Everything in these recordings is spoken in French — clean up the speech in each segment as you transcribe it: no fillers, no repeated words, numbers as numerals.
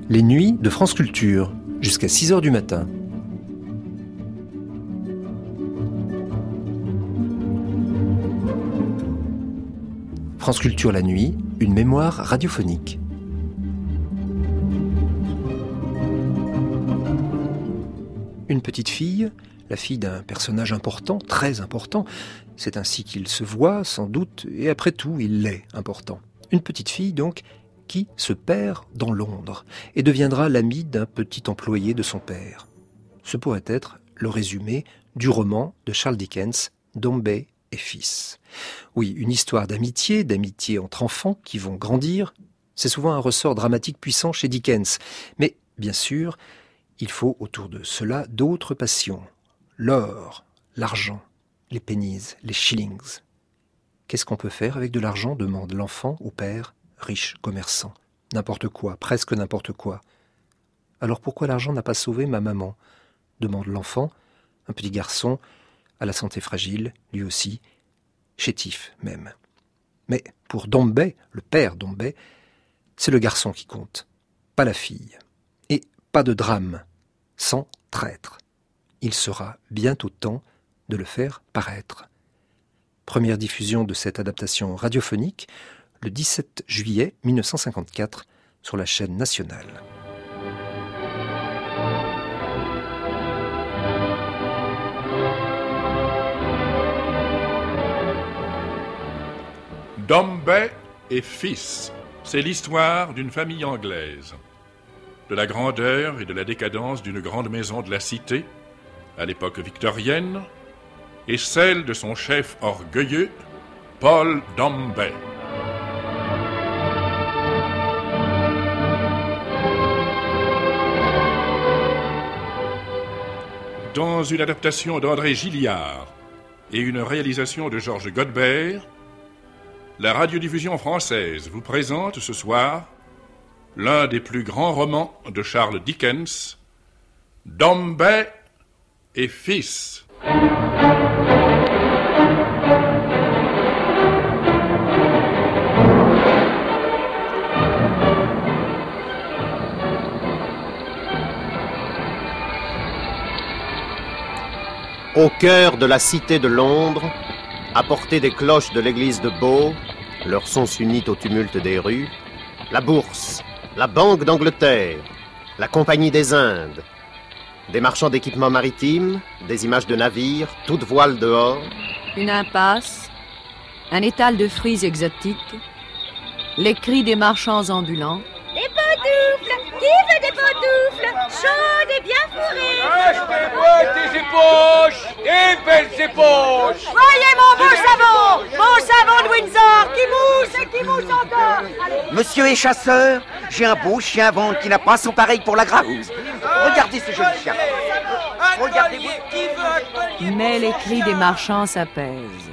Les nuits de France Culture, jusqu'à 6h du matin. France Culture la nuit, une mémoire radiophonique. Une petite fille, la fille d'un personnage important, très important, c'est ainsi qu'il se voit, sans doute, et après tout, il l'est important. Une petite fille, donc, qui se perd dans Londres et deviendra l'amie d'un petit employé de son père. Ce pourrait être le résumé du roman de Charles Dickens, Dombey et fils. Oui, une histoire d'amitié entre enfants qui vont grandir, c'est souvent un ressort dramatique puissant chez Dickens. Mais, bien sûr, il faut autour de cela d'autres passions. L'or, l'argent, les pennies, les shillings. Qu'est-ce qu'on peut faire avec de l'argent, demande l'enfant au père, riche, commerçant. N'importe quoi, presque n'importe quoi. Alors pourquoi l'argent n'a pas sauvé ma maman, demande l'enfant, un petit garçon, à la santé fragile, lui aussi, chétif même. Mais pour Dombey, le père Dombey, c'est le garçon qui compte, pas la fille. Et pas de drame, sans traître. Il sera bientôt temps de le faire paraître. Première diffusion de cette adaptation radiophonique, le 17 juillet 1954, sur la chaîne nationale. Dombey et fils, c'est l'histoire d'une famille anglaise. De la grandeur et de la décadence d'une grande maison de la cité, à l'époque victorienne, et celle de son chef orgueilleux, Paul Dombey. Dans une adaptation d'André Gilliard et une réalisation de Georges Godbert, la radiodiffusion française vous présente ce soir l'un des plus grands romans de Charles Dickens, Dombey et fils. Au cœur de la cité de Londres, à portée des cloches de l'église de Bow, leur son s'unit au tumulte des rues, la Bourse, la Banque d'Angleterre, la Compagnie des Indes, des marchands d'équipements maritimes, des images de navires, toutes voiles dehors. Une impasse, un étal de fruits exotiques, les cris des marchands ambulants. Des pantoufles! Qui veut des pantoufles? Chaudes et bien fourrées! Achetez-moi des éponges! Des belles éponges! Voyez mon beau savon de Windsor, qui mousse et qui mousse encore! Allez. Monsieur est chasseur, j'ai un beau chien à vendre qui n'a pas son pareil pour la gravouze. Regardez ce joli chien. Regardez-vous. Mais les cris des marchands s'apaisent.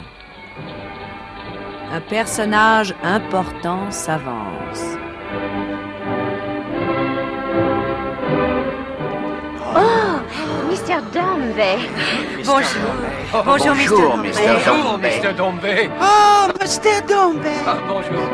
Un personnage important s'avance. Oh, Mr. Dombey. Bonjour. Bonjour, Mr. Dombey. Bonjour, Mr. Dombey. Oh, Mr. Dombey. Bonjour.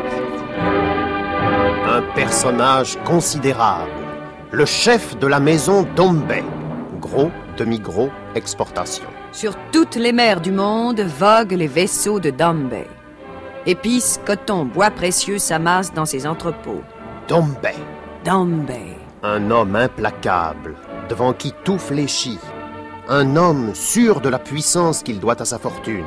Un personnage considérable, le chef de la maison Dombey. Gros, demi-gros, exportation. Sur toutes les mers du monde voguent les vaisseaux de Dombey. Épices, coton, bois précieux s'amassent dans ses entrepôts. Dombey. Dombey. Un homme implacable, devant qui tout fléchit. Un homme sûr de la puissance qu'il doit à sa fortune.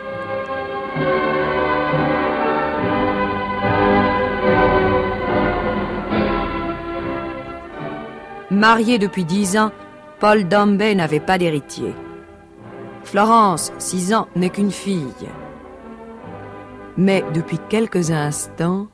Marié depuis 10 ans, Paul Dombey n'avait pas d'héritier. Florence, 6 ans, n'est qu'une fille. Mais depuis quelques instants,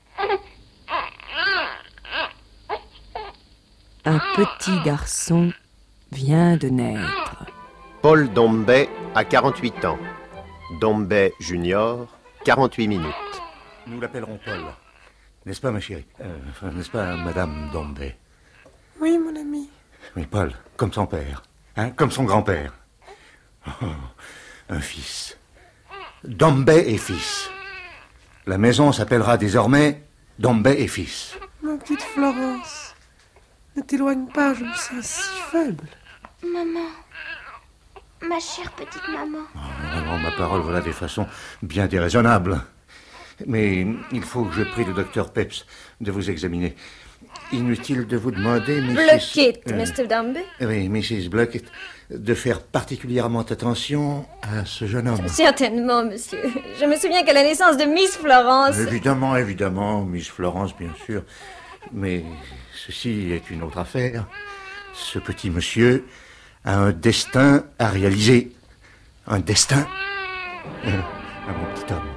un petit garçon vient de naître. Paul Dombey a 48 ans. Dombey Junior, 48 minutes. Nous l'appellerons Paul. N'est-ce pas, ma chérie? N'est-ce pas, Madame Dombey? Oui, mon ami. Oui, Paul, comme son père. Hein, comme son grand-père. Oh, un fils. Dombey et fils. La maison s'appellera désormais Dombey et fils. Ma petite Florence. Ne t'éloigne pas, je me sens si faible. Maman. Ma chère petite maman. Oh, ma parole, voilà des façons bien déraisonnables. Mais il faut que je prie le docteur Peps de vous examiner. Inutile de vous demander, Blackett, Mr. Dombey? Oui, Mrs. Blackett, de faire particulièrement attention à ce jeune homme. Certainement, monsieur. Je me souviens qu'à la naissance de Miss Florence... Évidemment, Miss Florence, bien sûr. Mais ceci est une autre affaire. Ce petit monsieur a un destin à réaliser. Un destin à mon petit homme.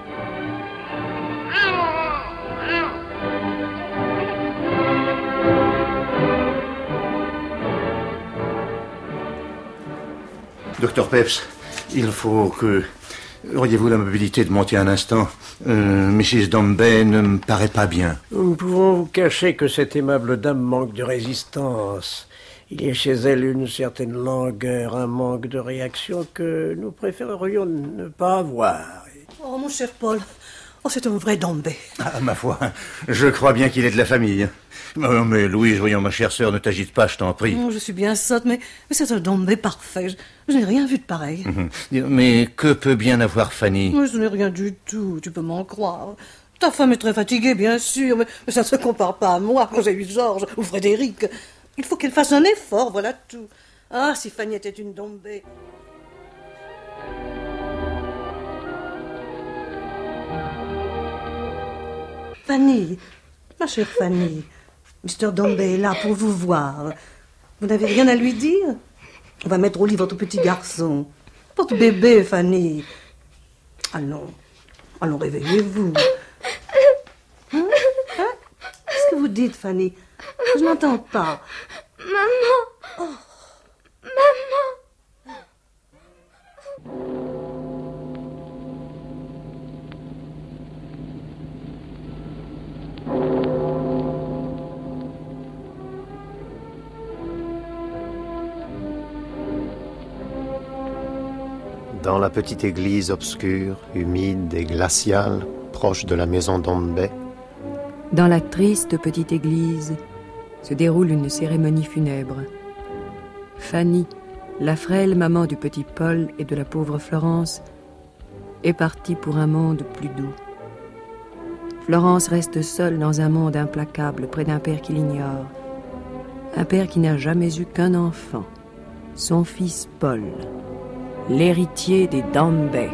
Docteur Peps, il faut que... Auriez-vous l'amabilité de monter un instant? Mrs. Dombey ne me paraît pas bien. Nous ne pouvons vous cacher que cette aimable dame manque de résistance. Il y a chez elle une certaine langueur, un manque de réaction que nous préférerions ne pas avoir. Oh, mon cher Paul, c'est un vrai Dombey. Ah, ma foi, je crois bien qu'il est de la famille. Mais Louise, voyons, ma chère sœur, ne t'agite pas, je t'en prie. Oh, je suis bien sotte, mais c'est un Dombey parfait. Je n'ai rien vu de pareil. Mais que peut bien avoir Fanny? Mais ce n'est rien du tout, tu peux m'en croire. Ta femme est très fatiguée, bien sûr, mais ça ne se compare pas à moi quand j'ai eu Georges ou Frédéric. Il faut qu'elle fasse un effort, voilà tout. Ah, si Fanny était une Dombey. Fanny, ma chère Fanny, Mr. Dombey est là pour vous voir. Vous n'avez rien à lui dire? On va mettre au lit votre petit garçon. Votre bébé, Fanny. Allons, réveillez-vous. Hein? Qu'est-ce que vous dites, Fanny? Je n'entends pas. Maman. Oh. Maman. Dans la petite église obscure, humide et glaciale, proche de la maison Dombey, dans la triste petite église se déroule une cérémonie funèbre. Fanny, la frêle maman du petit Paul et de la pauvre Florence, est partie pour un monde plus doux. Florence reste seule dans un monde implacable près d'un père qui l'ignore. Un père qui n'a jamais eu qu'un enfant, son fils Paul, l'héritier des Dombey.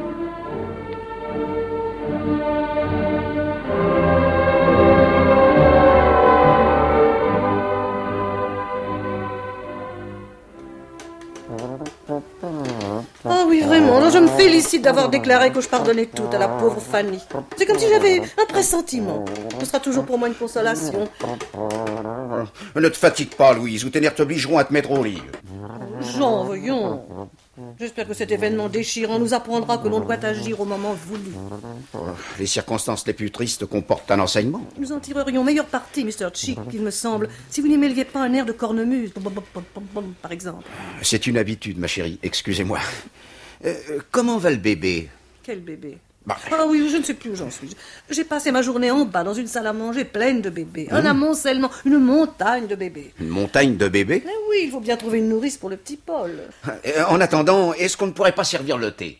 Ah oui, vraiment, je me félicite d'avoir déclaré que je pardonnais tout à la pauvre Fanny. C'est comme si j'avais un pressentiment. Ce sera toujours pour moi une consolation. Ne te fatigue pas, Louise, ou tes nerfs t'obligeront à te mettre au lit. Jean, voyons. J'espère que cet événement déchirant nous apprendra que l'on doit agir au moment voulu. Les circonstances les plus tristes comportent un enseignement. Nous en tirerions meilleur parti, Mr. Chick, il me semble, si vous n'y mêliez pas un air de cornemuse, par exemple. C'est une habitude, ma chérie, excusez-moi. Comment va le bébé? Quel bébé? Ah oui, je ne sais plus où j'en suis. J'ai passé ma journée en bas dans une salle à manger pleine de bébés. Un amoncellement, une montagne de bébés. Une montagne de bébés? Eh oui, il faut bien trouver une nourrice pour le petit Paul. En attendant, est-ce qu'on ne pourrait pas servir le thé?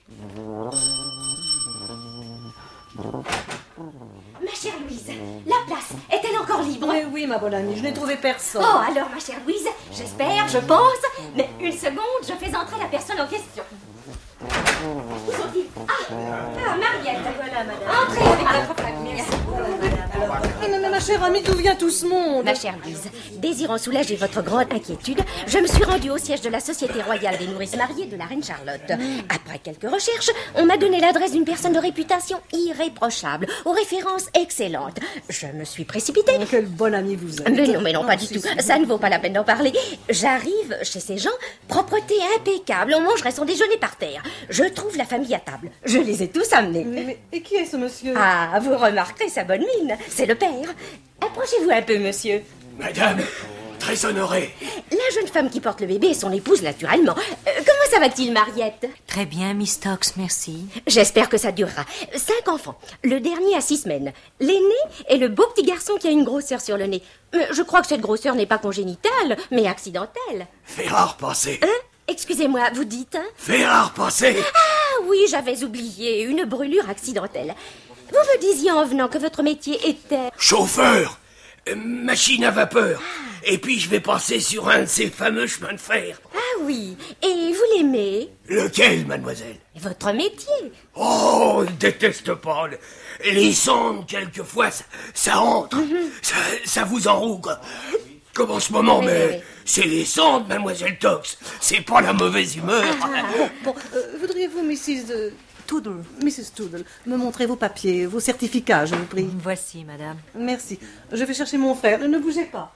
Ma chère Louise, la place est-elle encore libre? Oui, ma bonne amie, je n'ai trouvé personne. Oh, alors, ma chère Louise, j'espère, je pense. Mais une seconde, je fais entrer la personne en question. Où sont-ils? Ah, Mariette. Voilà, madame. Entrez avec votre famille. Mais ma chère amie, d'où vient tout ce monde? Ma chère Louise, désirant soulager votre grande inquiétude, je me suis rendue au siège de la Société royale des nourrices mariées de la reine Charlotte. Après quelques recherches, on m'a donné l'adresse d'une personne de réputation irréprochable, aux références excellentes. Je me suis précipitée. Oh, quelle bonne amie vous êtes. Mais non, pas du tout. Ça ne vaut pas la peine d'en parler. J'arrive chez ces gens, propreté impeccable, on mangerait son déjeuner par terre. Je trouve la famille à table. Je les ai tous amenés. Mais et qui est ce monsieur? Ah, vous remarquerez sa bonne mine. C'est le père. Approchez-vous un peu, monsieur. Madame, très honorée. La jeune femme qui porte le bébé est son épouse, naturellement. Comment ça va-t-il, Mariette? Très bien, Miss Stokes, merci. J'espère que ça durera. 5 enfants. Le dernier a 6 semaines. L'aîné est le beau petit garçon qui a une grosseur sur le nez. Je crois que cette grosseur n'est pas congénitale, mais accidentelle. Fait rare passer. Hein? Excusez-moi, vous dites, hein? Fait rare passer. Ah oui, j'avais oublié. Une brûlure accidentelle. Vous me disiez en venant que votre métier était... Chauffeur. Machine à vapeur. Et puis je vais passer sur un de ces fameux chemins de fer. Ah oui, et vous l'aimez? Lequel, mademoiselle? Votre métier. Oh, je déteste pas. Les sondes, quelquefois, ça entre. Ça vous enroue, quoi. Comme en ce moment, mais c'est les sondes, mademoiselle Tox. C'est pas la mauvaise humeur. Bon, voudriez-vous, Mrs. Toodle, me montrer vos papiers, vos certificats, je vous prie. Voici, madame. Merci. Je vais chercher mon frère. Ne bougez pas.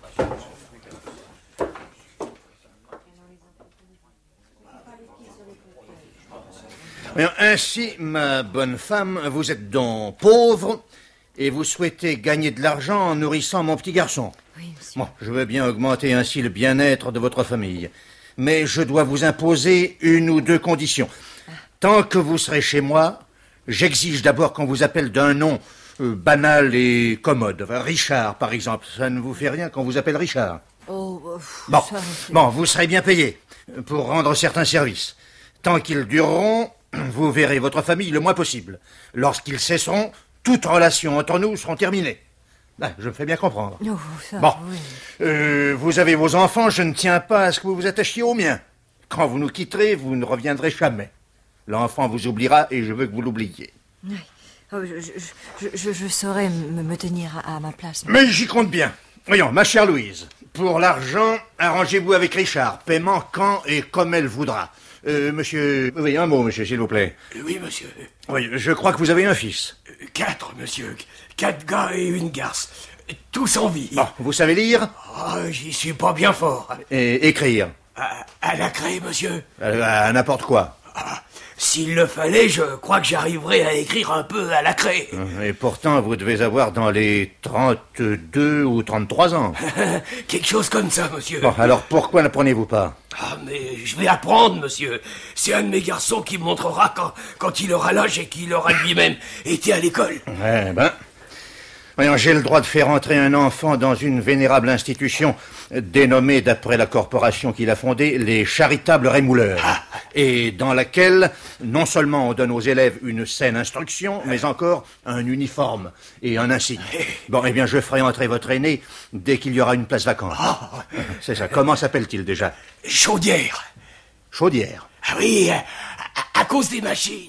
Ainsi, ma bonne femme, vous êtes donc pauvre et vous souhaitez gagner de l'argent en nourrissant mon petit garçon. Oui, monsieur. Bon, je veux bien augmenter ainsi le bien-être de votre famille. Mais je dois vous imposer 1 ou 2 conditions. Tant que vous serez chez moi, j'exige d'abord qu'on vous appelle d'un nom banal et commode. Enfin, Richard, par exemple. Ça ne vous fait rien qu'on vous appelle Richard? Bon, vous serez bien payé pour rendre certains services. Tant qu'ils dureront, vous verrez votre famille le moins possible. Lorsqu'ils cesseront, toute relation entre nous seront terminées. Je me fais bien comprendre. Vous avez vos enfants, je ne tiens pas à ce que vous vous attachiez aux miens. Quand vous nous quitterez, vous ne reviendrez jamais. L'enfant vous oubliera et je veux que vous l'oubliez. Oui. Je saurais me tenir à ma place. Mais j'y compte bien. Voyons, ma chère Louise, pour l'argent, arrangez-vous avec Richard. Paiement quand et comme elle voudra. Monsieur... Oui, un mot, monsieur, s'il vous plaît. Oui, monsieur. Oui, je crois que vous avez un fils. 4, monsieur. 4 gars et 1 garce. Tous en vie. Bon, vous savez lire? J'y suis pas bien fort. Et écrire? À la craie, monsieur. À n'importe quoi. S'il le fallait, je crois que j'arriverais à écrire un peu à la craie. Et pourtant, vous devez avoir dans les 32 ou 33 ans. Quelque chose comme ça, monsieur. Bon, alors pourquoi n'apprenez-vous pas? Mais je vais apprendre, monsieur. C'est un de mes garçons qui me montrera quand il aura l'âge et qu'il aura lui-même été à l'école. Voyons, j'ai le droit de faire entrer un enfant dans une vénérable institution dénommée, d'après la corporation qu'il a fondée, les Charitables Rémouleurs, et dans laquelle, non seulement on donne aux élèves une saine instruction, mais encore un uniforme et un insigne. Bon, eh bien, je ferai entrer votre aîné dès qu'il y aura une place vacante. C'est ça. Comment s'appelle-t-il déjà? Chaudière. Chaudière? Ah oui, à cause des machines.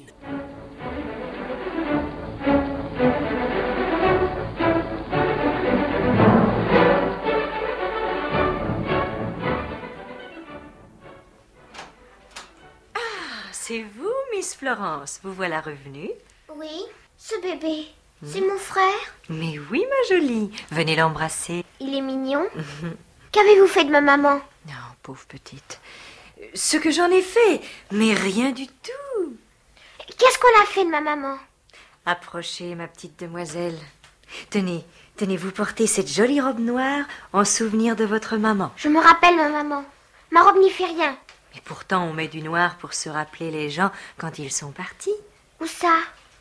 C'est vous, Miss Florence. Vous voilà revenue. Oui, ce bébé, c'est mon frère. Mais oui, ma jolie. Venez l'embrasser. Il est mignon. Qu'avez-vous fait de ma maman? Non, pauvre petite. Ce que j'en ai fait, mais rien du tout. Qu'est-ce qu'on a fait de ma maman? Approchez, ma petite demoiselle. Tenez, vous portez cette jolie robe noire en souvenir de votre maman. Je me rappelle ma maman. Ma robe n'y fait rien. Et pourtant, on met du noir pour se rappeler les gens quand ils sont partis. Où ça?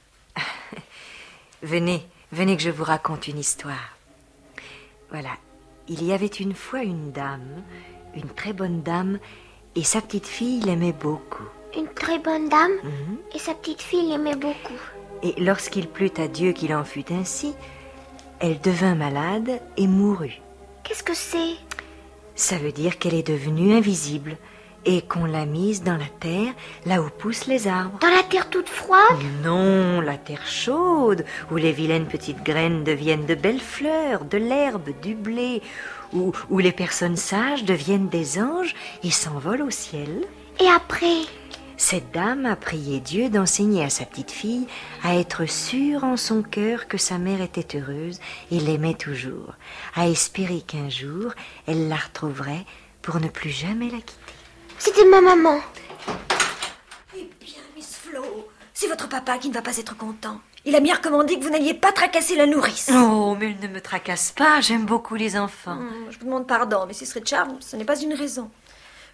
Venez que je vous raconte une histoire. Voilà, il y avait une fois une dame, une très bonne dame, et sa petite fille l'aimait beaucoup. Une très bonne dame et sa petite fille l'aimait beaucoup. Et lorsqu'il plut à Dieu qu'il en fût ainsi, elle devint malade et mourut. Qu'est-ce que c'est? Ça veut dire qu'elle est devenue invisible et qu'on l'a mise dans la terre, là où poussent les arbres. Dans la terre toute froide? Non, la terre chaude, où les vilaines petites graines deviennent de belles fleurs, de l'herbe, du blé, où les personnes sages deviennent des anges et s'envolent au ciel. Et après? Cette dame a prié Dieu d'enseigner à sa petite fille à être sûre en son cœur que sa mère était heureuse et l'aimait toujours, à espérer qu'un jour elle la retrouverait pour ne plus jamais la quitter. C'était ma maman. Eh bien, Miss Flo, c'est votre papa qui ne va pas être content. Il a bien recommandé que vous n'alliez pas tracasser la nourrice. Oh, mais elle ne me tracasse pas, j'aime beaucoup les enfants. Je vous demande pardon, mais si ce serait Charles, ce n'est pas une raison.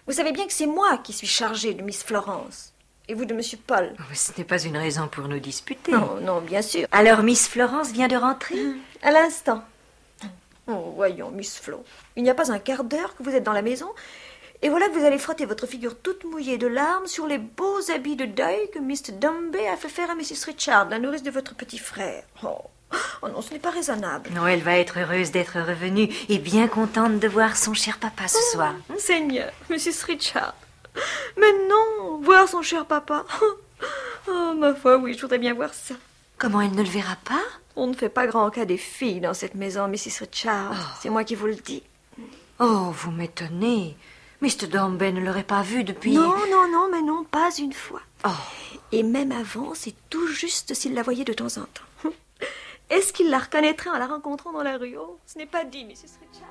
Vous savez bien que c'est moi qui suis chargée de Miss Florence. Et vous de Monsieur Paul. Oh, ce n'est pas une raison pour nous disputer. Non, non, bien sûr. Alors Miss Florence vient de rentrer? À l'instant. Oh, voyons, Miss Flo. Il n'y a pas un quart d'heure que vous êtes dans la maison. Et voilà que vous allez frotter votre figure toute mouillée de larmes sur les beaux habits de deuil que Mr. Dombey a fait faire à Mrs. Richard, la nourrice de votre petit frère. Oh non, ce n'est pas raisonnable. Non, elle va être heureuse d'être revenue et bien contente de voir son cher papa ce soir. Seigneur, Mrs. Richard. Mais non, voir son cher papa. Oh, ma foi, oui, je voudrais bien voir ça. Comment, elle ne le verra pas? On ne fait pas grand cas des filles dans cette maison, Mrs. Richard. Oh. C'est moi qui vous le dis. Oh, vous m'étonnez. Mr. Dombey ne l'aurait pas vu depuis... Non, mais non, pas une fois. Oh. Et même avant, c'est tout juste s'il la voyait de temps en temps. Est-ce qu'il la reconnaîtrait en la rencontrant dans la rue? Oh, ce n'est pas dit, Mrs. Richard.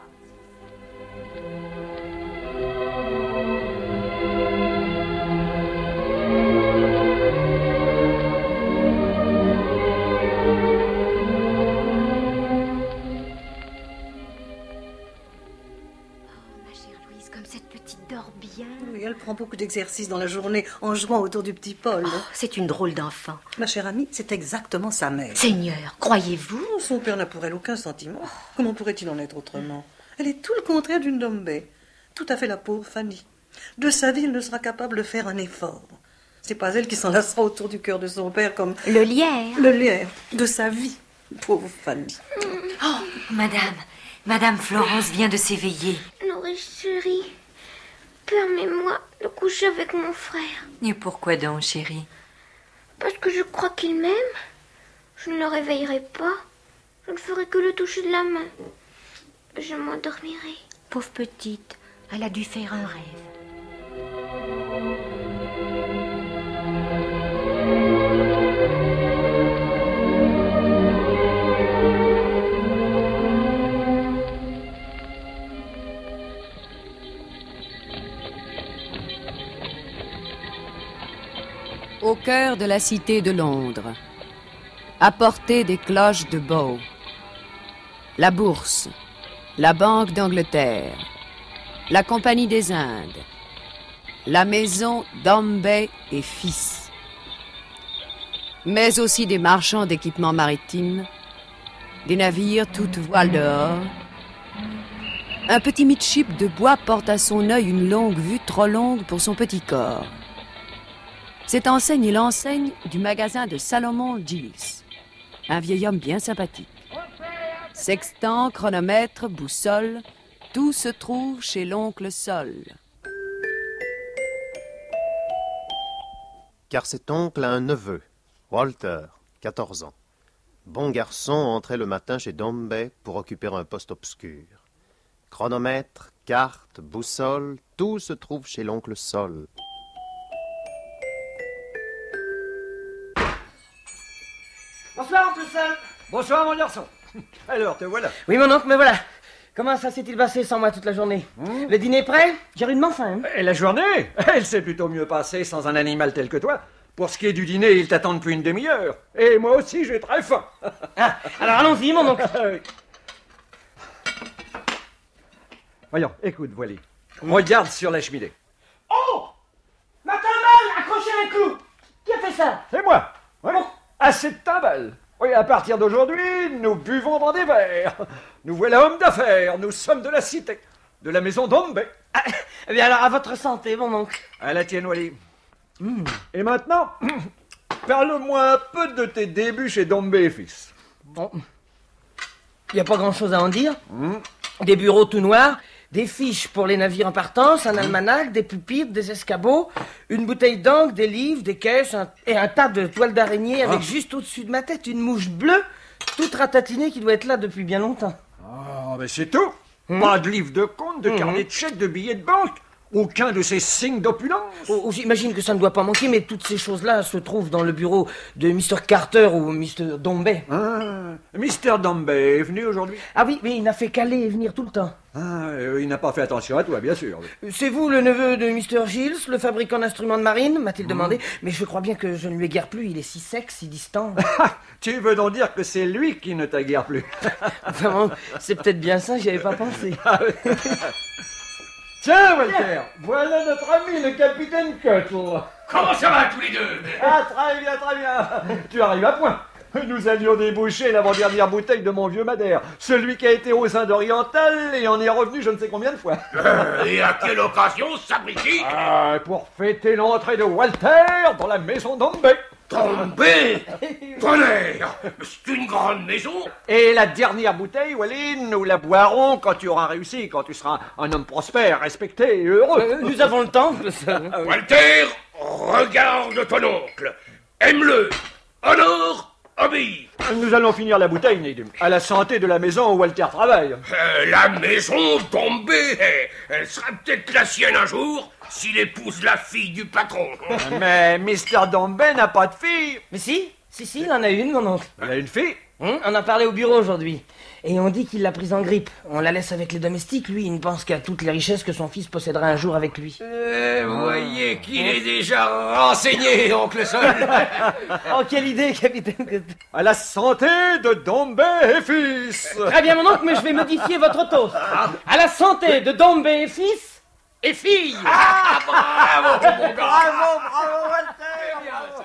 Oui, elle prend beaucoup d'exercices dans la journée en jouant autour du petit Paul. Oh, c'est une drôle d'enfant. Ma chère amie, c'est exactement sa mère. Seigneur, croyez-vous? Son père n'a pour elle aucun sentiment. Comment pourrait-il en être autrement? Elle est tout le contraire d'une Dombey. Tout à fait la pauvre Fanny. De sa vie, elle ne sera capable de faire un effort. C'est pas elle qui s'enlacera autour du cœur de son père comme... Le lierre. Le lierre de sa vie. Pauvre Fanny. Oh, Madame Florence vient de s'éveiller. Nourrice chérie, permets-moi de coucher avec mon frère. Et pourquoi donc, chérie? Parce que je crois qu'il m'aime. Je ne le réveillerai pas. Je ne ferai que le toucher de la main. Je m'endormirai. Pauvre petite, elle a dû faire un rêve. Au cœur de la cité de Londres, à portée des cloches de Bow, la Bourse, la Banque d'Angleterre, la Compagnie des Indes, la maison Dombey et Fils, mais aussi des marchands d'équipements maritimes, des navires toutes voiles dehors. Un petit midship de bois porte à son œil une longue vue trop longue pour son petit corps. Cette enseigne est l'enseigne du magasin de Salomon Giles, un vieil homme bien sympathique. Sextant, chronomètre, boussole, tout se trouve chez l'oncle Sol. Car cet oncle a un neveu, Walter, 14 ans. Bon garçon, entrait le matin chez Dombey pour occuper un poste obscur. Chronomètre, carte, boussole, tout se trouve chez l'oncle Sol. Bonsoir, oncle Sol. Bonsoir, mon garçon. Alors, te voilà. Oui, mon oncle, me voilà. Comment ça s'est-il passé sans moi toute la journée? Le dîner est prêt? J'ai rudement faim. Et la journée? Elle s'est plutôt mieux passée sans un animal tel que toi. Pour ce qui est du dîner, il t'attend depuis une demi-heure. Et moi aussi, j'ai très faim. Alors allons-y, mon oncle. Voyons, écoute, Voily. Regarde sur la cheminée. Oh! Ma timbale accrochée à un clou. Qui a fait ça? C'est moi. Ouais. Assez de timbales. Oui, à partir d'aujourd'hui, nous buvons dans des verres. Nous voilà hommes d'affaires. Nous sommes de la cité, de la maison Dombey. Eh bien alors, à votre santé, mon oncle. À la tienne, Wally. Et maintenant, parle-moi un peu de tes débuts chez Dombey et Fils. Bon. Il n'y a pas grand-chose à en dire. Des bureaux tout noirs, des fiches pour les navires en partance, un almanach, des pupitres, des escabeaux, une bouteille d'encre, des livres, des caisses, et un tas de toiles d'araignée avec juste au-dessus de ma tête une mouche bleue, toute ratatinée qui doit être là depuis bien longtemps. Ah, mais c'est tout. Pas de livre de compte, de carnet de chèques, de billets de banque. Aucun de ces signes d'opulence. J'imagine que ça ne doit pas manquer, mais toutes ces choses-là se trouvent dans le bureau de Mr. Carter ou Mr. Dombey. Mr. Dombey est venu aujourd'hui? Ah oui, mais il n'a fait qu'aller et venir tout le temps. Il n'a pas fait attention à toi, bien sûr. C'est vous le neveu de Mr. Giles, le fabricant d'instruments de marine, m'a-t-il demandé. Mais je crois bien que je ne lui ai guère plu, il est si sec, si distant. Tu veux donc dire que c'est lui qui ne t'a guère plu? Enfin, c'est peut-être bien ça, j'y avais pas pensé. Tiens, Walter, voilà notre ami le capitaine Cuttle. Comment ça va tous les deux? Ah, très bien, très bien. Tu arrives à point. Nous allions déboucher l'avant-dernière bouteille de mon vieux Madère, celui qui a été aux Indes orientales et en est revenu je ne sais combien de fois. Et à quelle occasion, sapristi? Pour fêter l'entrée de Walter dans la maison d'Ombé. Tombé? Tonnerre! C'est une grande maison. Et la dernière bouteille, Walline, nous la boirons quand tu auras réussi, quand tu seras un homme prospère, respecté et heureux. Nous avons le temps. Walter, regarde ton oncle. Aime-le. Honore, obéis. Nous allons finir la bouteille, Nedim, à la santé de la maison où Walter travaille. La maison tombée, elle sera peut-être la sienne un jour, s'il épouse la fille du patron. Mais Mr. Dombey n'a pas de fille. Mais si, il en a une, mon oncle. Il a une fille? On a parlé au bureau aujourd'hui. Et on dit qu'il l'a prise en grippe. On la laisse avec les domestiques, lui, il ne pense qu'à toutes les richesses que son fils possédera un jour avec lui. Voyez qu'il est déjà renseigné, oncle Sol. Oh, quelle idée, capitaine. À la santé de Dombey et fils. Très bien, mon oncle, mais je vais modifier votre toast. À la santé de Dombey et fils et filles. Ah, bravo, mon gars. Bravo, Walter. Bien, ça.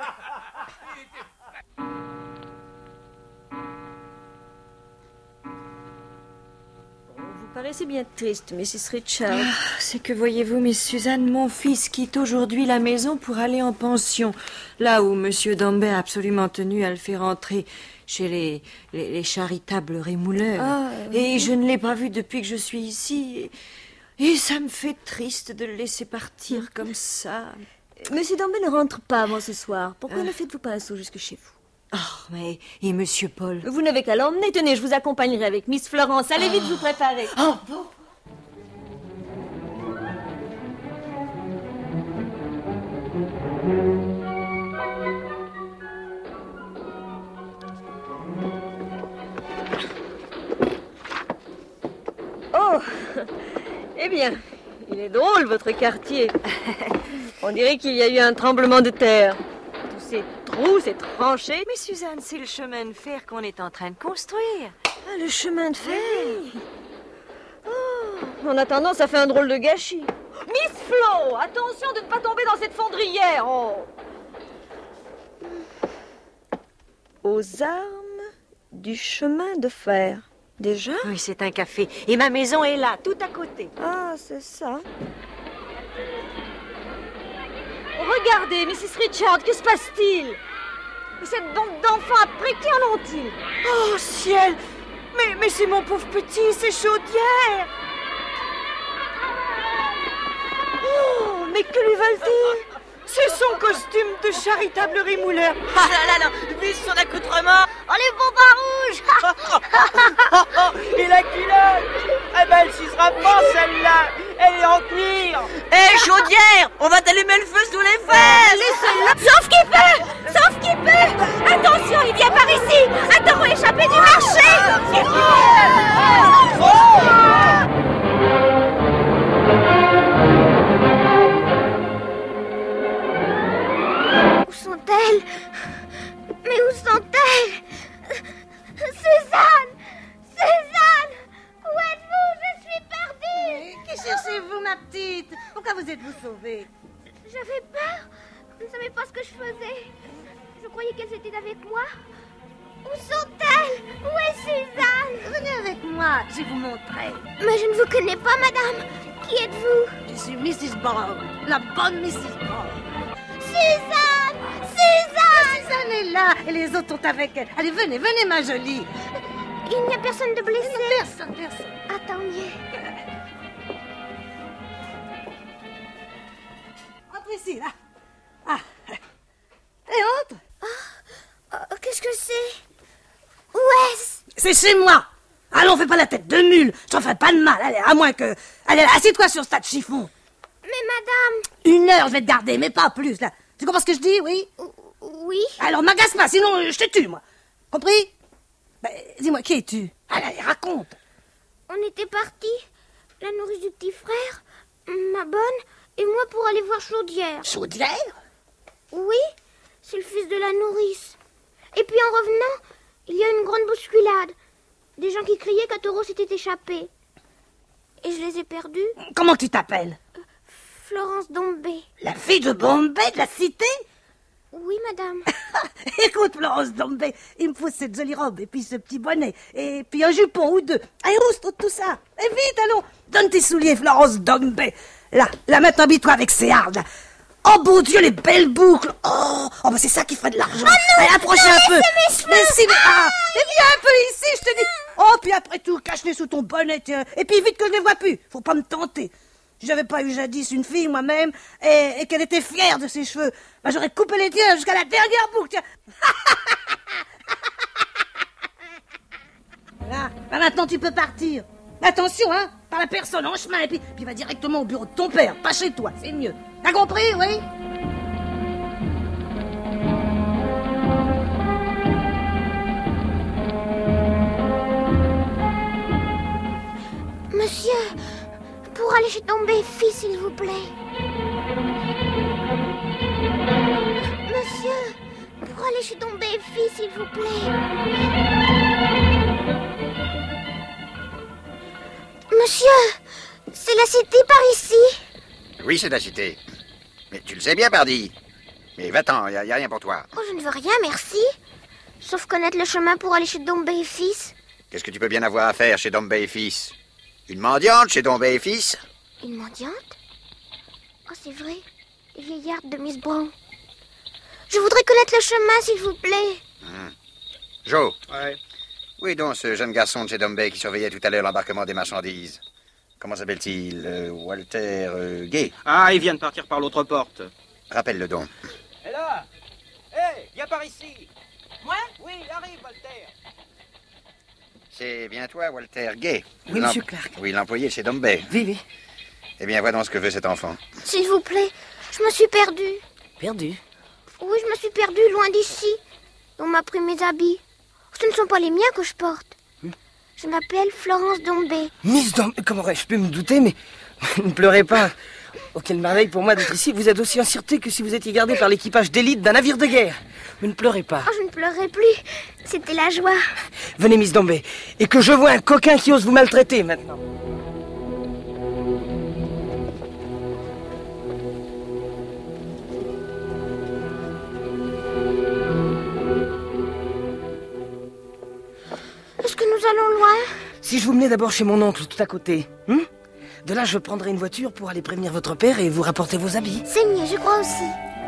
Vous paraissez bien triste, Mrs. Richard. C'est que voyez-vous, Miss Suzanne, mon fils quitte aujourd'hui la maison pour aller en pension, là où Monsieur Dombey a absolument tenu à le faire entrer chez les charitables rémouleurs. Et je ne l'ai pas vu depuis que je suis ici. Et ça me fait triste de le laisser partir comme ça. Monsieur Dombey ne rentre pas avant ce soir. Pourquoi ne faites-vous pas un saut jusque chez vous? Oh, mais... Et Monsieur Paul? Vous n'avez qu'à l'emmener. Tenez, je vous accompagnerai avec Miss Florence. Allez vite vous préparer. Oh, bon. Oh, eh bien, il est drôle, votre quartier. On dirait qu'il y a eu un tremblement de terre. Tous ces trous, ces tranchées. Mais Suzanne, c'est le chemin de fer qu'on est en train de construire. Ah, le chemin de fer. Oh, en attendant, ça fait un drôle de gâchis. Miss Flo, attention de ne pas tomber dans cette fondrière. Oh. Aux armes du chemin de fer. Déjà? Oui, c'est un café. Et ma maison est là, tout à côté. Ah, c'est ça. Regardez, Mrs. Richard, que se passe-t-il? Cette bande d'enfants après, qui en ont-ils? Oh, ciel! Mais c'est mon pauvre petit, c'est Chaudière! Oh, mais que lui veulent-ils? C'est son costume de charitable rémouleur. Ah là là, vu son accoutrement. Oh, les bombas rouges. Et la culotte? Eh ben, elle s'usera pas, celle-là. Elle est en cuir. Hé, Chaudière, on va t'allumer le feu sous les fesses. Laissez-le. Sauf qu'il peut. Sauf qu'il peut. Attention, il vient par ici. Un taureau échappé du marché. Où sont-elles? Mais où sont-elles? Suzanne! Suzanne! Où êtes-vous? Je suis perdue! Que cherchez-vous, ma petite? Pourquoi vous êtes-vous sauvée? J'avais peur. Je ne savais pas ce que je faisais. Je croyais qu'elles étaient avec moi. Où sont-elles? Où est Suzanne? Venez avec moi, je vais vous montrer. Mais je ne vous connais pas, madame. Qui êtes-vous? Je suis Mrs. Brown, la bonne Mrs. Brown. Suzanne! Suzanne! Suzanne est là et les autres sont avec elle. Allez, venez, venez, ma jolie. Il n'y a personne de blessé? Personne. Ah, tant mieux. Entre ici, là. Ah. Et entre. Oh, qu'est-ce que c'est? Où est-ce? C'est chez moi. Allons, fais pas la tête de mule. Je t'en ferai pas de mal. Allez, à moins que... Allez, assieds-toi sur ce tas de chiffon. Mais madame... 1 heure, je vais te garder, mais pas plus, là. Tu comprends ce que je dis, oui? Oui. Alors, m'agace pas, sinon je te tue, moi. Compris? Ben, dis-moi, qui es-tu? Allez, raconte. On était partis, la nourrice du petit frère, ma bonne, et moi pour aller voir Chaudière. Chaudière? Oui, c'est le fils de la nourrice. Et puis en revenant, il y a eu une grande bousculade. Des gens qui criaient qu'un taureau s'était échappé. et je les ai perdus. Comment tu t'appelles? Florence Dombé. La fille de Bombay de la cité? Oui, madame. Écoute, Florence Dombé, il me faut cette jolie robe, et puis ce petit bonnet, et puis un jupon ou deux. Allez, roustre tout ça. Et vite, allons. Donne tes souliers, Florence Dombé. Là, maintenant, habille-toi avec ces hardes, là. Oh, bon Dieu, les belles boucles. Oh, bah c'est ça qui ferait de l'argent. Oh non, allez, approche un peu. Mes cheveux. Mais si, mais viens un peu ici, je te dis. Oh, puis après tout, cache-les sous ton bonnet, tiens. Et puis vite que je les vois plus. Faut pas me tenter. Si j'avais pas eu jadis une fille moi-même et qu'elle était fière de ses cheveux, bah j'aurais coupé les tiens jusqu'à la dernière boucle. Tiens. Là, bah maintenant tu peux partir. Attention, hein, par la personne en chemin et puis va directement au bureau de ton père, pas chez toi, c'est mieux. T'as compris, oui? Monsieur, pour aller chez Dombé fils, s'il vous plaît. Monsieur, pour aller chez Dombé fils, s'il vous plaît. Monsieur, c'est la cité par ici. Oui, c'est la cité. Mais tu le sais bien, pardi. Mais va-t'en, y a rien pour toi. Oh, je ne veux rien, merci. Sauf connaître le chemin pour aller chez Dombé et fils. Qu'est-ce que tu peux bien avoir à faire chez Dombé et fils? Une mendiante chez Dombé et fils? Une mendiante? Oh, c'est vrai. Les vieillards de Miss Brown. Je voudrais connaître le chemin, s'il vous plaît. Joe. Ouais. Oui, donc ce jeune garçon de chez Dombé qui surveillait tout à l'heure l'embarquement des marchandises. Comment s'appelle-t-il? Walter Gay. Ah, il vient de partir par l'autre porte. Rappelle-le donc. Et là! Hé, viens par ici! Moi? Oui, arrive, Walter. C'est bien toi, Walter Gay. Oui, monsieur Clark. Oui, l'employé de chez Dombé. Oui, oui. Eh bien, vois donc ce que veut cet enfant. S'il vous plaît, je me suis perdue. Perdue? Oui, je me suis perdue loin d'ici. On m'a pris mes habits. Ce ne sont pas les miens que je porte. Je m'appelle Florence Dombé. Miss Dombé, comment aurais-je pu me douter, mais ne pleurez pas. Oh, quelle merveille pour moi d'être ici. Vous êtes aussi en sûreté que si vous étiez gardé par l'équipage d'élite d'un navire de guerre. Mais ne pleurez pas. Oh, je ne pleurerai plus. C'était la joie. Venez, Miss Dombé, et que je vois un coquin qui ose vous maltraiter maintenant. Est-ce que nous allons loin? Si je vous menais d'abord chez mon oncle, tout à côté. De là, je prendrai une voiture pour aller prévenir votre père et vous rapporter vos habits. C'est mieux, je crois aussi.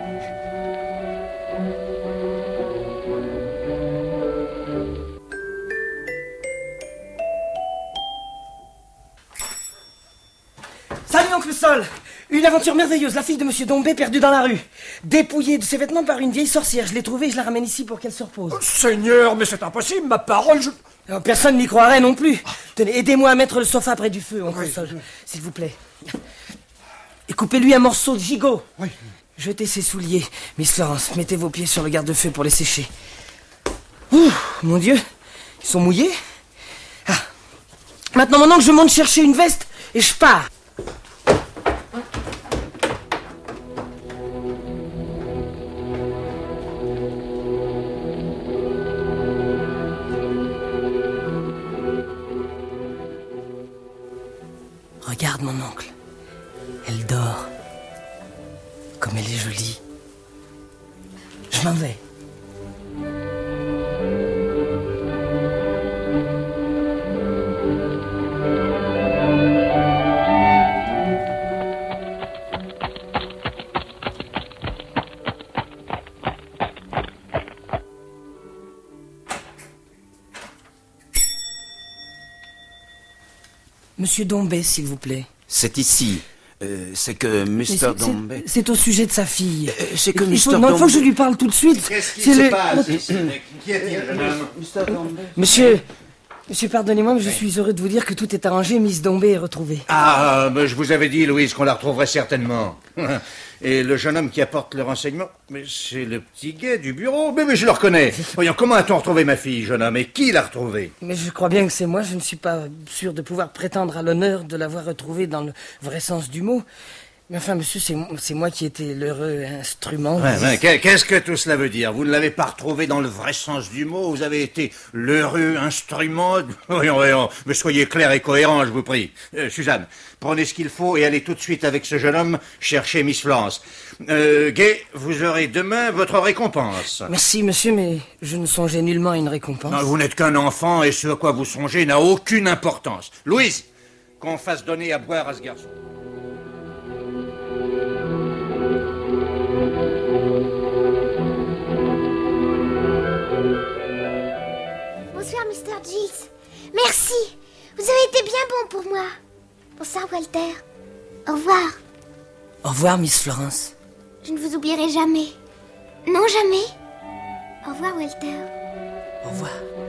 Salut, oncle Sol! Une aventure merveilleuse, la fille de Monsieur Dombé perdue dans la rue. Dépouillée de ses vêtements par une vieille sorcière. Je l'ai trouvée et je la ramène ici pour qu'elle se repose. Oh, Seigneur, mais c'est impossible, ma parole, je... Alors, personne n'y croirait non plus. Tenez, aidez-moi à mettre le sofa près du feu, oncle Sol, s'il vous plaît. Et coupez-lui un morceau de gigot. Oui. Jetez ses souliers. Miss Florence, mettez vos pieds sur le garde-feu pour les sécher. Ouh, mon Dieu, ils sont mouillés. Ah. Maintenant, que je monte chercher une veste et je pars. Regarde mon oncle. Elle dort. Comme elle est jolie. Je m'en vais. Monsieur Dombé, s'il vous plaît. C'est ici. C'est que Mr. Dombé... C'est au sujet de sa fille. C'est que Mr. Dombé... Non, il faut que je lui parle tout de suite. Qu'est-ce qui se passe ici? Qui est-il, Mr. Dombé... Monsieur, pardonnez-moi, mais je suis heureux de vous dire que tout est arrangé. Miss Dombé est retrouvée. Ah, mais je vous avais dit, Louise, qu'on la retrouverait certainement. Et le jeune homme qui apporte le renseignement, mais c'est le petit Gay du bureau. Mais je le reconnais. Voyons, comment a-t-on retrouvé ma fille, jeune homme, et qui l'a retrouvée? Mais je crois bien que c'est moi. Je ne suis pas sûr de pouvoir prétendre à l'honneur de l'avoir retrouvée dans le vrai sens du mot. Mais enfin, monsieur, c'est moi qui étais l'heureux instrument. Qu'est-ce que tout cela veut dire? Vous ne l'avez pas retrouvé dans le vrai sens du mot? Vous avez été l'heureux instrument? Voyons, mais soyez clair et cohérent, je vous prie. Suzanne, prenez ce qu'il faut et allez tout de suite avec ce jeune homme chercher Miss Florence. Gay, vous aurez demain votre récompense. Merci, monsieur, mais je ne songeais nullement à une récompense. Non, vous n'êtes qu'un enfant et ce à quoi vous songez n'a aucune importance. Louise, qu'on fasse donner à boire à ce garçon. Bonsoir, Mr. Giles. Merci. Vous avez été bien bon pour moi. Bonsoir, Walter. Au revoir. Au revoir, Miss Florence. Je ne vous oublierai jamais. Non, jamais. Au revoir, Walter. Au revoir.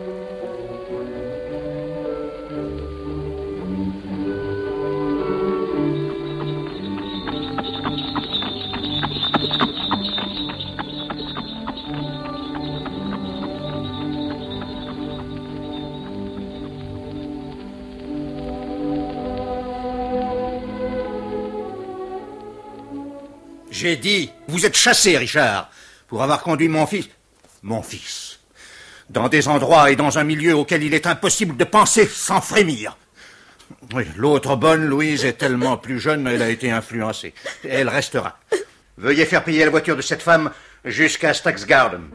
J'ai dit, vous êtes chassé, Richard, pour avoir conduit mon fils, dans des endroits et dans un milieu auquel il est impossible de penser sans frémir. Oui, l'autre bonne, Louise, est tellement plus jeune, elle a été influencée. Elle restera. Veuillez faire payer la voiture de cette femme jusqu'à Stags Garden.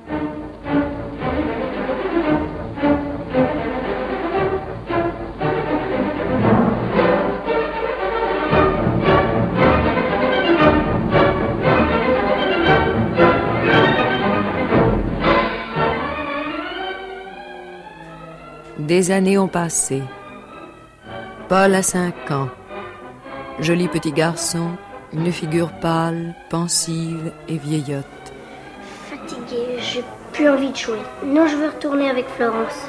Des années ont passé. Paul a 5 ans. Joli petit garçon, une figure pâle, pensive et vieillotte. Fatiguée, j'ai plus envie de jouer. Non, je veux retourner avec Florence.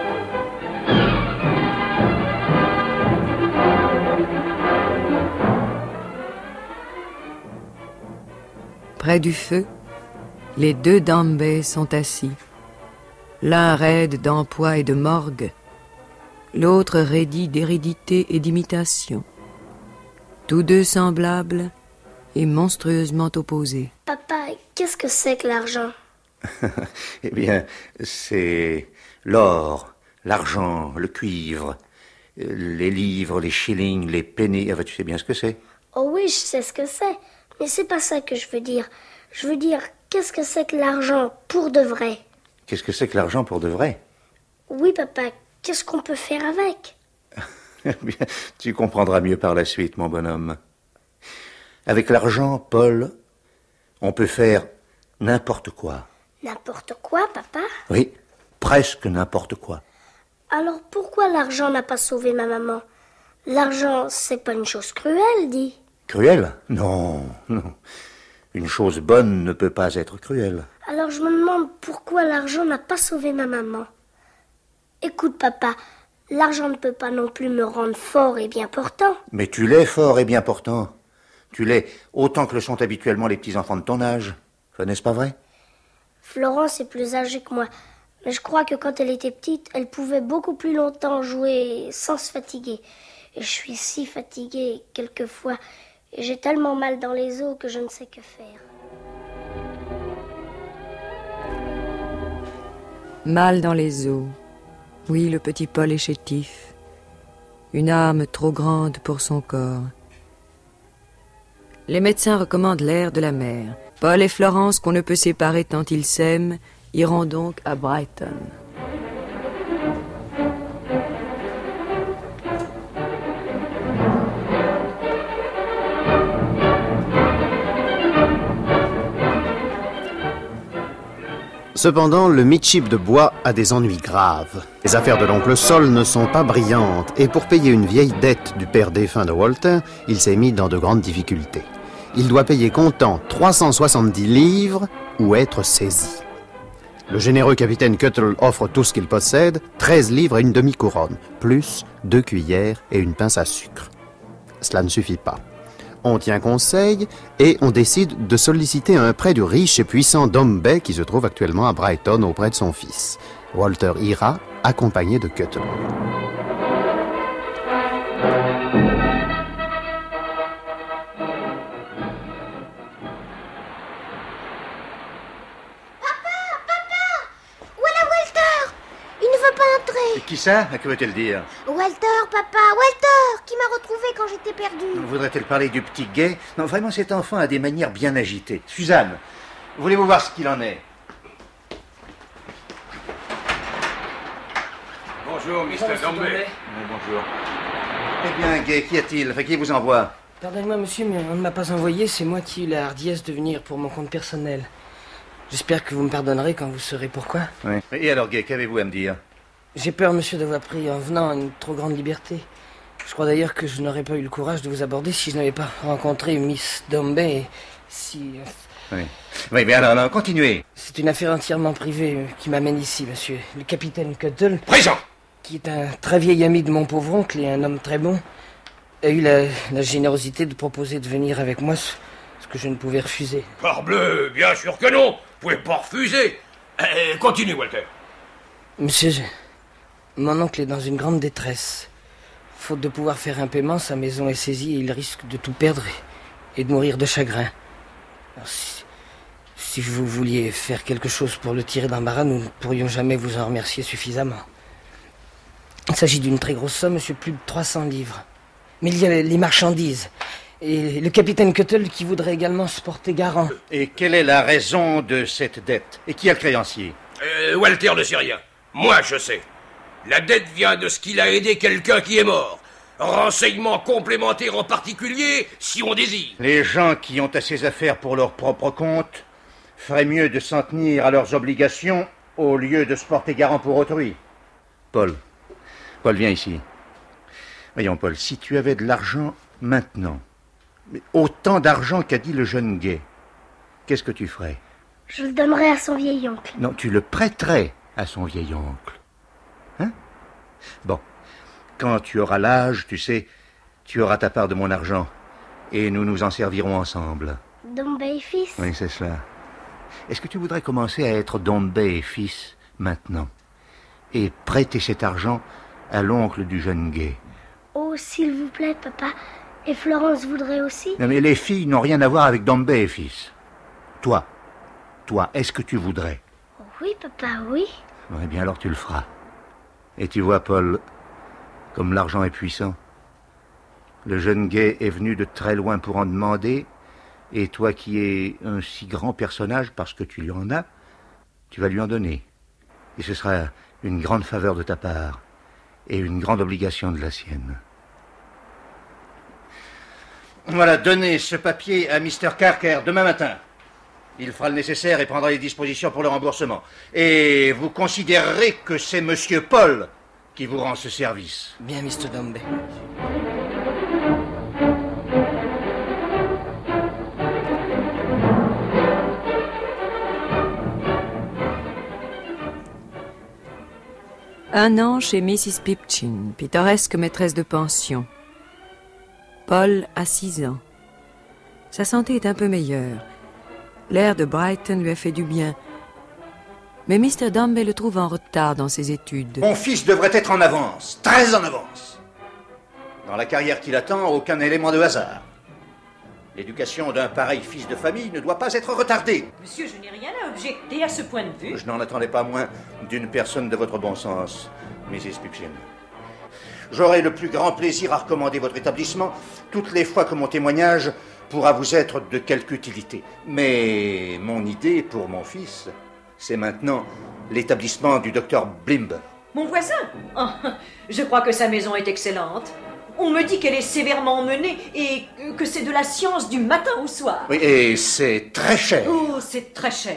Près du feu, les 2 Dombey sont assis. L'un raide d'emploi et de morgue, l'autre raidi d'hérédité et d'imitation. Tous 2 semblables et monstrueusement opposés. Papa, qu'est-ce que c'est que l'argent? Eh bien, c'est l'or, l'argent, le cuivre, les livres, les shillings, les pennies. Ah, tu sais bien ce que c'est? Oh oui, je sais ce que c'est. Mais c'est pas ça que je veux dire. Je veux dire, qu'est-ce que c'est que l'argent pour de vrai? Qu'est-ce que c'est que l'argent pour de vrai? Oui, papa, qu'est-ce qu'on peut faire avec? Bien, tu comprendras mieux par la suite, mon bonhomme. Avec l'argent, Paul, on peut faire n'importe quoi. N'importe quoi, papa? Oui, presque n'importe quoi. Alors pourquoi l'argent n'a pas sauvé ma maman? L'argent, c'est pas une chose cruelle, dis. Cruelle? Non, non. Une chose bonne ne peut pas être cruelle. Alors je me demande pourquoi l'argent n'a pas sauvé ma maman. Écoute, papa, l'argent ne peut pas non plus me rendre fort et bien portant. Mais tu l'es fort et bien portant. Tu l'es autant que le sont habituellement les petits-enfants de ton âge. N'est-ce pas vrai? Florence est plus âgée que moi. Mais je crois que quand elle était petite, elle pouvait beaucoup plus longtemps jouer sans se fatiguer. Et je suis si fatiguée quelquefois. Et j'ai tellement mal dans les os que je ne sais que faire. Mal dans les os. Oui, le petit Paul est chétif. Une âme trop grande pour son corps. Les médecins recommandent l'air de la mer. Paul et Florence, qu'on ne peut séparer tant ils s'aiment, iront donc à Brighton. Cependant, le midship de bois a des ennuis graves. Les affaires de l'oncle Sol ne sont pas brillantes, et pour payer une vieille dette du père défunt de Walter, il s'est mis dans de grandes difficultés. Il doit payer comptant 370 livres ou être saisi. Le généreux capitaine Cuttle offre tout ce qu'il possède, 13 livres et une demi-couronne, plus 2 cuillères et une pince à sucre. Cela ne suffit pas. On tient conseil et on décide de solliciter un prêt du riche et puissant Dombey qui se trouve actuellement à Brighton auprès de son fils. Walter ira, accompagné de Cuttle. Qui ça? Que veut-elle dire? Walter, papa, Walter, qui m'a retrouvé quand j'étais perdue. Voudrait-elle parler du petit Gay? Non, vraiment, cet enfant a des manières bien agitées. Suzanne, voulez-vous voir ce qu'il en est? Bonjour, Mr. Dombey. Bonjour. Eh bien, Gay, qu'y a-t-il? Qui vous envoie? Pardonnez-moi, monsieur, mais on ne m'a pas envoyé. C'est moi qui ai eu la hardiesse de venir pour mon compte personnel. J'espère que vous me pardonnerez quand vous saurez pourquoi. Oui. Et alors, Gay, qu'avez-vous à me dire? J'ai peur, monsieur, d'avoir pris en venant une trop grande liberté. Je crois d'ailleurs que je n'aurais pas eu le courage de vous aborder si je n'avais pas rencontré Miss Dombey et si... Oui, mais alors, continuez. C'est une affaire entièrement privée qui m'amène ici, monsieur. Le capitaine Cuttle... Présent! Qui est un très vieil ami de mon pauvre oncle et un homme très bon, a eu la générosité de proposer de venir avec moi, ce que je ne pouvais refuser. Parbleu, bien sûr que non. Vous pouvez pas refuser. Continue, Walter. Monsieur, mon oncle est dans une grande détresse. Faute de pouvoir faire un paiement, sa maison est saisie et il risque de tout perdre et de mourir de chagrin. Alors, si vous vouliez faire quelque chose pour le tirer d'embarras, nous ne pourrions jamais vous en remercier suffisamment. Il s'agit d'une très grosse somme, monsieur, plus de 300 livres. Mais il y a les marchandises. Et le capitaine Cuttle qui voudrait également se porter garant. Et quelle est la raison de cette dette? Et qui a le créancier? Walter ne sait rien. Moi, je sais. La dette vient de ce qu'il a aidé quelqu'un qui est mort. Renseignements complémentaires en particulier, si on désire. Les gens qui ont assez à faire pour leur propre compte feraient mieux de s'en tenir à leurs obligations au lieu de se porter garant pour autrui. Paul, viens ici. Voyons, Paul, si tu avais de l'argent maintenant, mais autant d'argent qu'a dit le jeune Gay, qu'est-ce que tu ferais? Je le donnerais à son vieil oncle. Non, tu le prêterais à son vieil oncle. Hein? Bon, quand tu auras l'âge, tu sais, tu auras ta part de mon argent, et nous nous en servirons ensemble. Dombey fils? Oui, c'est cela. Est-ce que tu voudrais commencer à être Dombey fils maintenant, et prêter cet argent à l'oncle du jeune Gay? Oh, s'il vous plaît, papa. Et Florence voudrait aussi? Non, mais les filles n'ont rien à voir avec Dombey, fils. Toi, est-ce que tu voudrais? Oh, oui, papa, oui. Eh bien, alors tu le feras. Et tu vois, Paul, comme l'argent est puissant, le jeune Gay est venu de très loin pour en demander, et toi qui es un si grand personnage parce que tu lui en as, tu vas lui en donner. Et ce sera une grande faveur de ta part. Et une grande obligation de la sienne. Voilà, donnez ce papier à Mr. Carker demain matin. Il fera le nécessaire et prendra les dispositions pour le remboursement. Et vous considérerez que c'est Monsieur Paul qui vous rend ce service. Bien, Mr. Dombey. Un an chez Mrs. Pipchin, pittoresque maîtresse de pension. Paul a 6 ans. Sa santé est un peu meilleure. L'air de Brighton lui a fait du bien. Mais Mr. Dombey le trouve en retard dans ses études. Mon fils devrait être en avance, très en avance. Dans la carrière qui l'attend, aucun élément de hasard. L'éducation d'un pareil fils de famille ne doit pas être retardée. Monsieur, je n'ai rien à objecter à ce point de vue. Je n'en attendais pas moins d'une personne de votre bon sens, Mrs. Pipchin. J'aurai le plus grand plaisir à recommander votre établissement toutes les fois que mon témoignage pourra vous être de quelque utilité. Mais mon idée pour mon fils, c'est maintenant l'établissement du docteur Blimber. Mon voisin? Oh, je crois que sa maison est excellente. On me dit qu'elle est sévèrement menée et que c'est de la science du matin au soir. Oui, et c'est très cher. Oh, c'est très cher.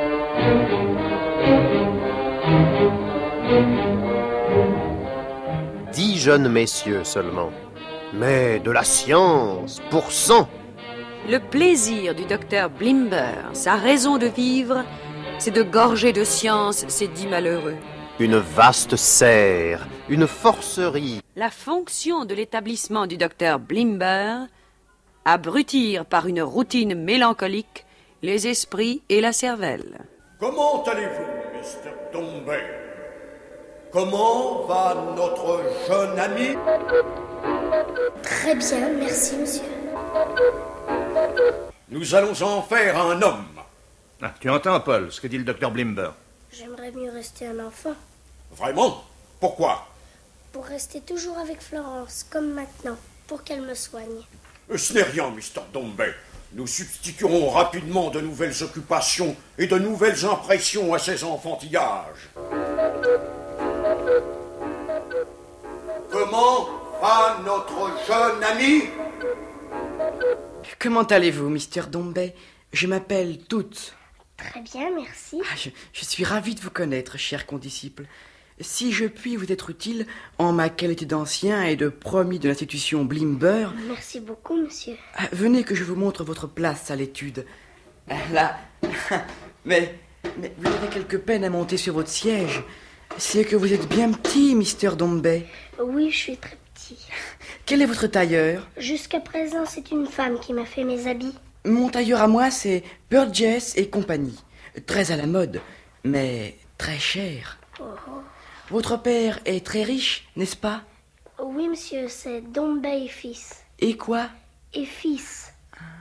10 jeunes messieurs seulement. Mais de la science, pour 100. Le plaisir du docteur Blimber, sa raison de vivre, c'est de gorger de science ces 10 malheureux. Une vaste serre, une forcerie. La fonction de l'établissement du docteur Blimber, abrutir par une routine mélancolique les esprits et la cervelle. Comment allez-vous, Mr. Dombey? Comment va notre jeune ami? Très bien, merci, monsieur. Nous allons en faire un homme. Ah, tu entends, Paul, ce que dit le docteur Blimber? J'aimerais mieux rester un enfant. Vraiment? Pourquoi? Pour rester toujours avec Florence, comme maintenant, pour qu'elle me soigne. Ce n'est rien, Mr. Dombey. Nous substituerons rapidement de nouvelles occupations et de nouvelles impressions à ces enfantillages. Comment va notre jeune ami? Comment allez-vous, Mr. Dombey? Je m'appelle Toots. Très bien, merci. Je suis ravi de vous connaître, cher condisciple. Si je puis vous être utile en ma qualité d'ancien et de promis de l'institution Blimber... Merci beaucoup, monsieur. Venez que je vous montre votre place à l'étude. Là... Mais vous avez quelque peine à monter sur votre siège. C'est que vous êtes bien petit, Mr. Dombey. Oui, je suis très petit. Quel est votre tailleur? Jusqu'à présent, c'est une femme qui m'a fait mes habits. Mon tailleur à moi, c'est Burgess et compagnie. Très à la mode, mais très cher. Oh. Votre père est très riche, n'est-ce pas? Oui, monsieur, c'est Dombey et fils. Et quoi? Et fils.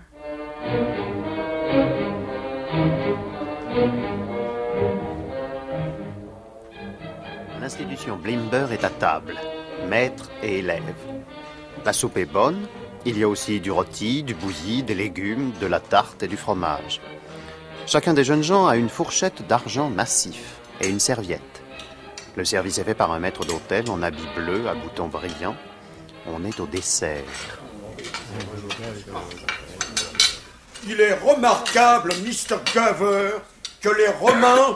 L'institution Blimber est à table, maître et élève. La soupe est bonne, il y a aussi du rôti, du bouilli, des légumes, de la tarte et du fromage. Chacun des jeunes gens a une fourchette d'argent massif et une serviette. Le service est fait par un maître d'hôtel en habit bleu à boutons brillants. On est au dessert. Il est remarquable, Mr. Gover, que les Romains...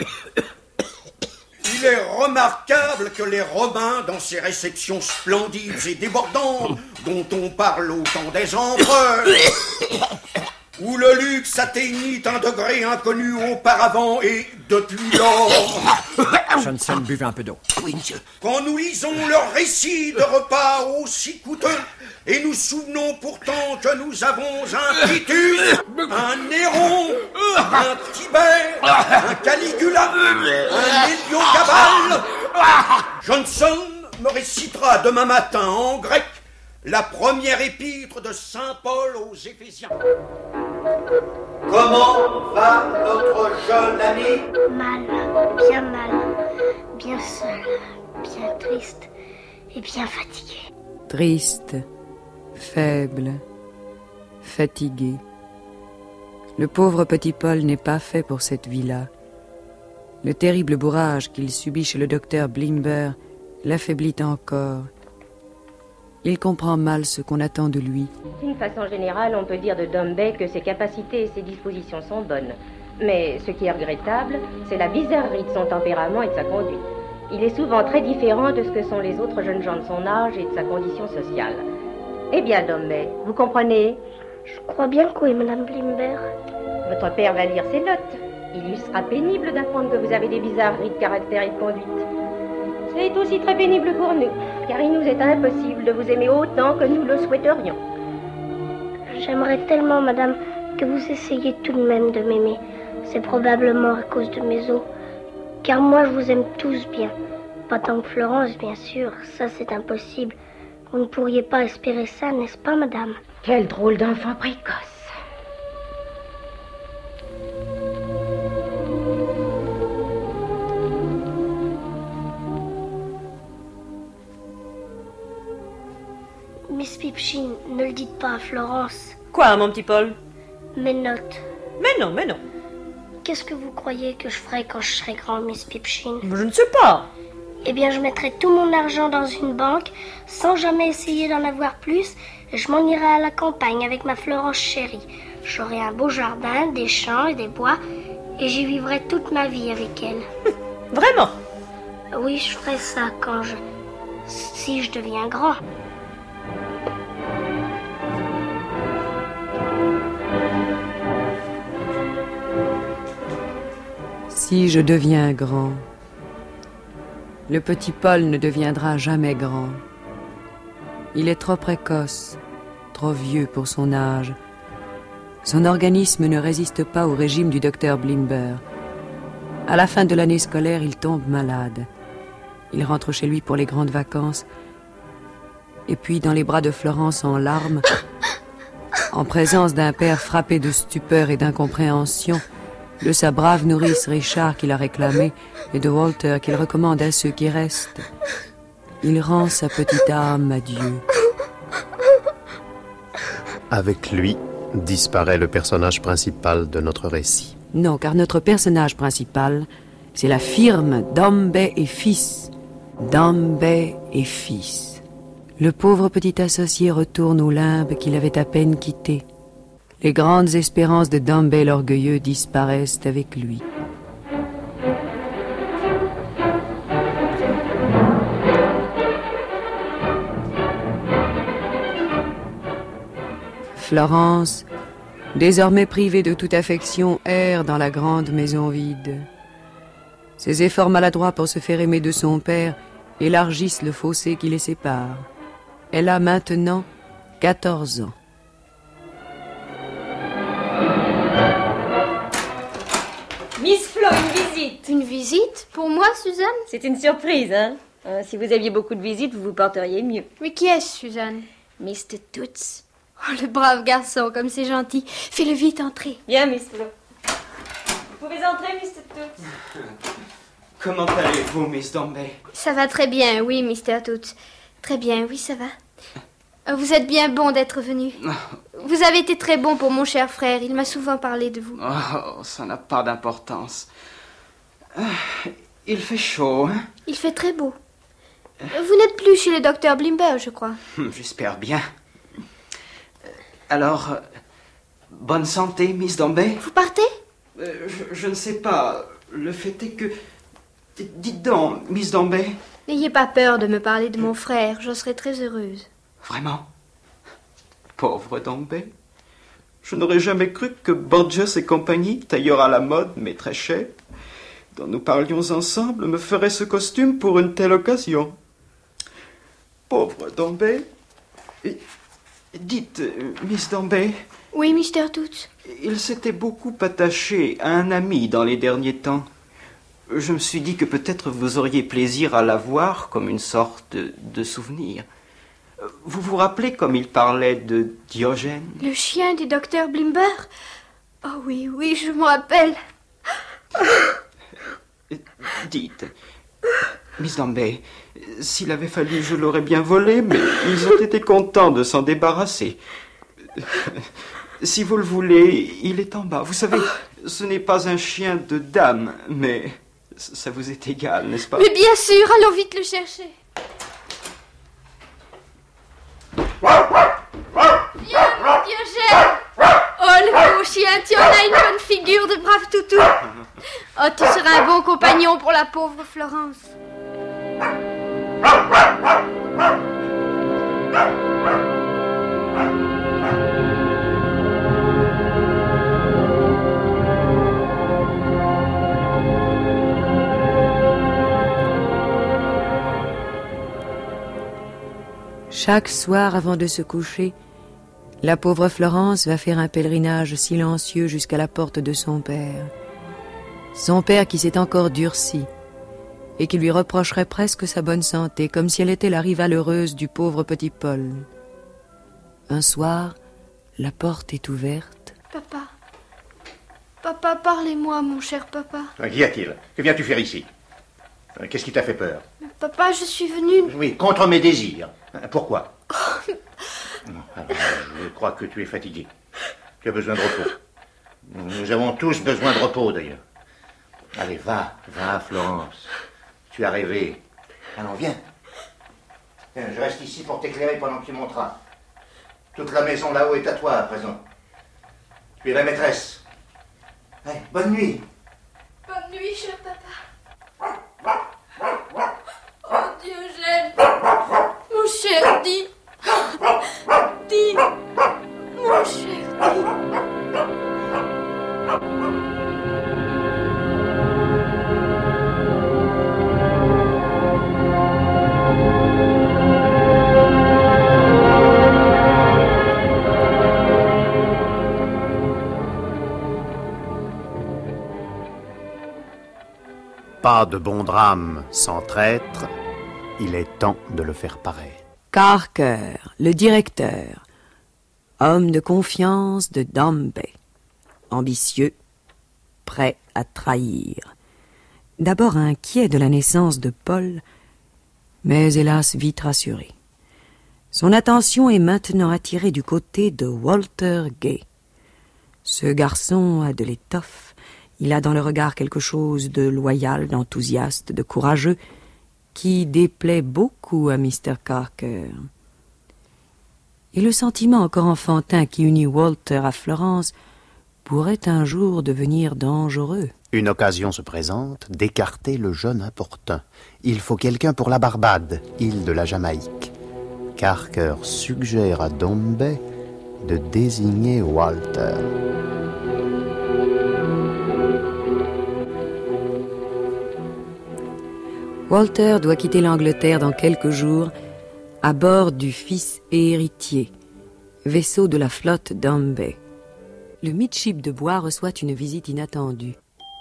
Il est remarquable que les Romains, dans ces réceptions splendides et débordantes, dont on parle au temps des empereurs, où le luxe atteignit un degré inconnu auparavant et depuis lors... Johnson, buvez un peu d'eau. Oui, monsieur. Quand nous lisons leurs récits de repas aussi coûteux, et nous souvenons pourtant que nous avons un Titus, un Néron, un Tibère, un Caligula, un Héliogabale, Johnson me récitera demain matin en grec la première épître de Saint Paul aux Éphésiens. Comment va notre jeune ami? Mal, bien seul, bien triste et bien fatigué. Triste, faible, fatigué. Le pauvre petit Paul n'est pas fait pour cette vie-là. Le terrible bourrage qu'il subit chez le docteur Blimber l'affaiblit encore. Il comprend mal ce qu'on attend de lui. D'une façon générale, on peut dire de Dombey que ses capacités et ses dispositions sont bonnes. Mais ce qui est regrettable, c'est la bizarrerie de son tempérament et de sa conduite. Il est souvent très différent de ce que sont les autres jeunes gens de son âge et de sa condition sociale. Eh bien, Dombey, vous comprenez? Je crois bien que oui, Madame Blimber. Votre père va lire ses notes. Il lui sera pénible d'apprendre que vous avez des bizarreries de caractère et de conduite. C'est aussi très pénible pour nous, car il nous est impossible de vous aimer autant que nous le souhaiterions. J'aimerais tellement, madame, que vous essayiez tout de même de m'aimer. C'est probablement à cause de mes os. Car moi, je vous aime tous bien. Pas tant que Florence, bien sûr. Ça, c'est impossible. Vous ne pourriez pas espérer ça, n'est-ce pas, madame? Quel drôle d'enfant précoce. Miss Pipchin, ne le dites pas à Florence. Quoi, mon petit Paul? Mes notes. Mais non. Qu'est-ce que vous croyez que je ferai quand je serai grand, Miss Pipchin? Je ne sais pas. Eh bien, je mettrai tout mon argent dans une banque, sans jamais essayer d'en avoir plus, et je m'en irai à la campagne avec ma Florence chérie. J'aurai un beau jardin, des champs et des bois, et j'y vivrai toute ma vie avec elle. Vraiment? Oui, je ferai ça si je deviens grand. Si je deviens grand, le petit Paul ne deviendra jamais grand. Il est trop précoce, trop vieux pour son âge. Son organisme ne résiste pas au régime du docteur Blimber. À la fin de l'année scolaire, il tombe malade. Il rentre chez lui pour les grandes vacances. Et puis, dans les bras de Florence en larmes, en présence d'un père frappé de stupeur et d'incompréhension, de sa brave nourrice Richard qui l'a réclamé et de Walter qu'il recommande à ceux qui restent. Il rend sa petite âme à Dieu. Avec lui disparaît le personnage principal de notre récit. Non, car notre personnage principal, c'est la firme Dombey et Fils. Dombey et Fils. Le pauvre petit associé retourne au limbe qu'il avait à peine quitté. Les grandes espérances de Dombey l'orgueilleux disparaissent avec lui. Florence, désormais privée de toute affection, erre dans la grande maison vide. Ses efforts maladroits pour se faire aimer de son père élargissent le fossé qui les sépare. Elle a maintenant 14 ans. Miss Flo, une visite. Une visite? Pour moi, Suzanne? C'est une surprise, hein? Si vous aviez beaucoup de visites, vous vous porteriez mieux. Mais qui est-ce, Suzanne? Mr. Toots. Oh, le brave garçon, comme c'est gentil. Fais-le vite entrer. Bien, Miss Flo. Vous pouvez entrer, Mr. Toots. Comment allez-vous, Miss Dombey? Ça va très bien, oui, Mr. Toots. Très bien, oui, ça va. Vous êtes bien bon d'être venu. Vous avez été très bon pour mon cher frère. Il m'a souvent parlé de vous. Oh, ça n'a pas d'importance. Il fait chaud, hein? Il fait très beau. Vous n'êtes plus chez le docteur Blimber, je crois. J'espère bien. Alors, bonne santé, Miss Dombey? Vous partez? Je ne sais pas. Le fait est que... Dites donc, Miss Dombey. N'ayez pas peur de me parler de mon frère. Je serai très heureuse. Vraiment? Pauvre Dombey. Je n'aurais jamais cru que Borges et compagnie, tailleur à la mode, mais très cher, dont nous parlions ensemble, me ferait ce costume pour une telle occasion. Pauvre Dombey. Dites, Miss Dombey... Oui, Mr. Toots. Il s'était beaucoup attaché à un ami dans les derniers temps. Je me suis dit que peut-être vous auriez plaisir à la voir comme une sorte de souvenir. Vous vous rappelez comme il parlait de Diogène? Le chien du docteur Blimber? Oh oui, oui, je me rappelle. Dites, Miss Dombey, s'il avait fallu, je l'aurais bien volé, mais ils ont été contents de s'en débarrasser. Si vous le voulez, il est en bas. Vous savez, ce n'est pas un chien de dame, mais ça vous est égal, n'est-ce pas? Mais bien sûr, allons vite le chercher. Viens, mon Diogène. Oh, le beau chien, tu en as une bonne figure de brave toutou. Oh, tu seras un bon compagnon pour la pauvre Florence. Chaque soir avant de se coucher, la pauvre Florence va faire un pèlerinage silencieux jusqu'à la porte de son père. Son père qui s'est encore durci et qui lui reprocherait presque sa bonne santé, comme si elle était la rivale heureuse du pauvre petit Paul. Un soir, la porte est ouverte. Papa. Papa, parlez-moi, mon cher papa. Qu'y a-t-il? Que viens-tu faire ici? Qu'est-ce qui t'a fait peur? Papa, je suis venue... Oui, contre mes désirs. Pourquoi? Je crois que tu es fatigué. Tu as besoin de repos. Nous avons tous besoin de repos, d'ailleurs. Allez, va, Florence. Tu as rêvé. Allons, viens. Tiens, je reste ici pour t'éclairer pendant que tu monteras. Toute la maison là-haut est à toi, à présent. Tu es la maîtresse. Allez, bonne nuit. Bonne nuit, cher papa. Oh, Diogène. Mon cher, dis. Dis. Mon cher, dis. Pas de bon drame sans traître, il est temps de le faire paraître. Carker, le directeur, homme de confiance de Dombey, ambitieux, prêt à trahir. D'abord inquiet de la naissance de Paul, mais hélas vite rassuré. Son attention est maintenant attirée du côté de Walter Gay. Ce garçon a de l'étoffe, il a dans le regard quelque chose de loyal, d'enthousiaste, de courageux, qui déplaît beaucoup à Mr. Carker. Et le sentiment encore enfantin qui unit Walter à Florence pourrait un jour devenir dangereux. Une occasion se présente d'écarter le jeune importun. Il faut quelqu'un pour la Barbade, île de la Jamaïque. Carker suggère à Dombey de désigner Walter. Walter doit quitter l'Angleterre dans quelques jours à bord du Fils et Héritier, vaisseau de la flotte Dombey. Le midship de bois reçoit une visite inattendue.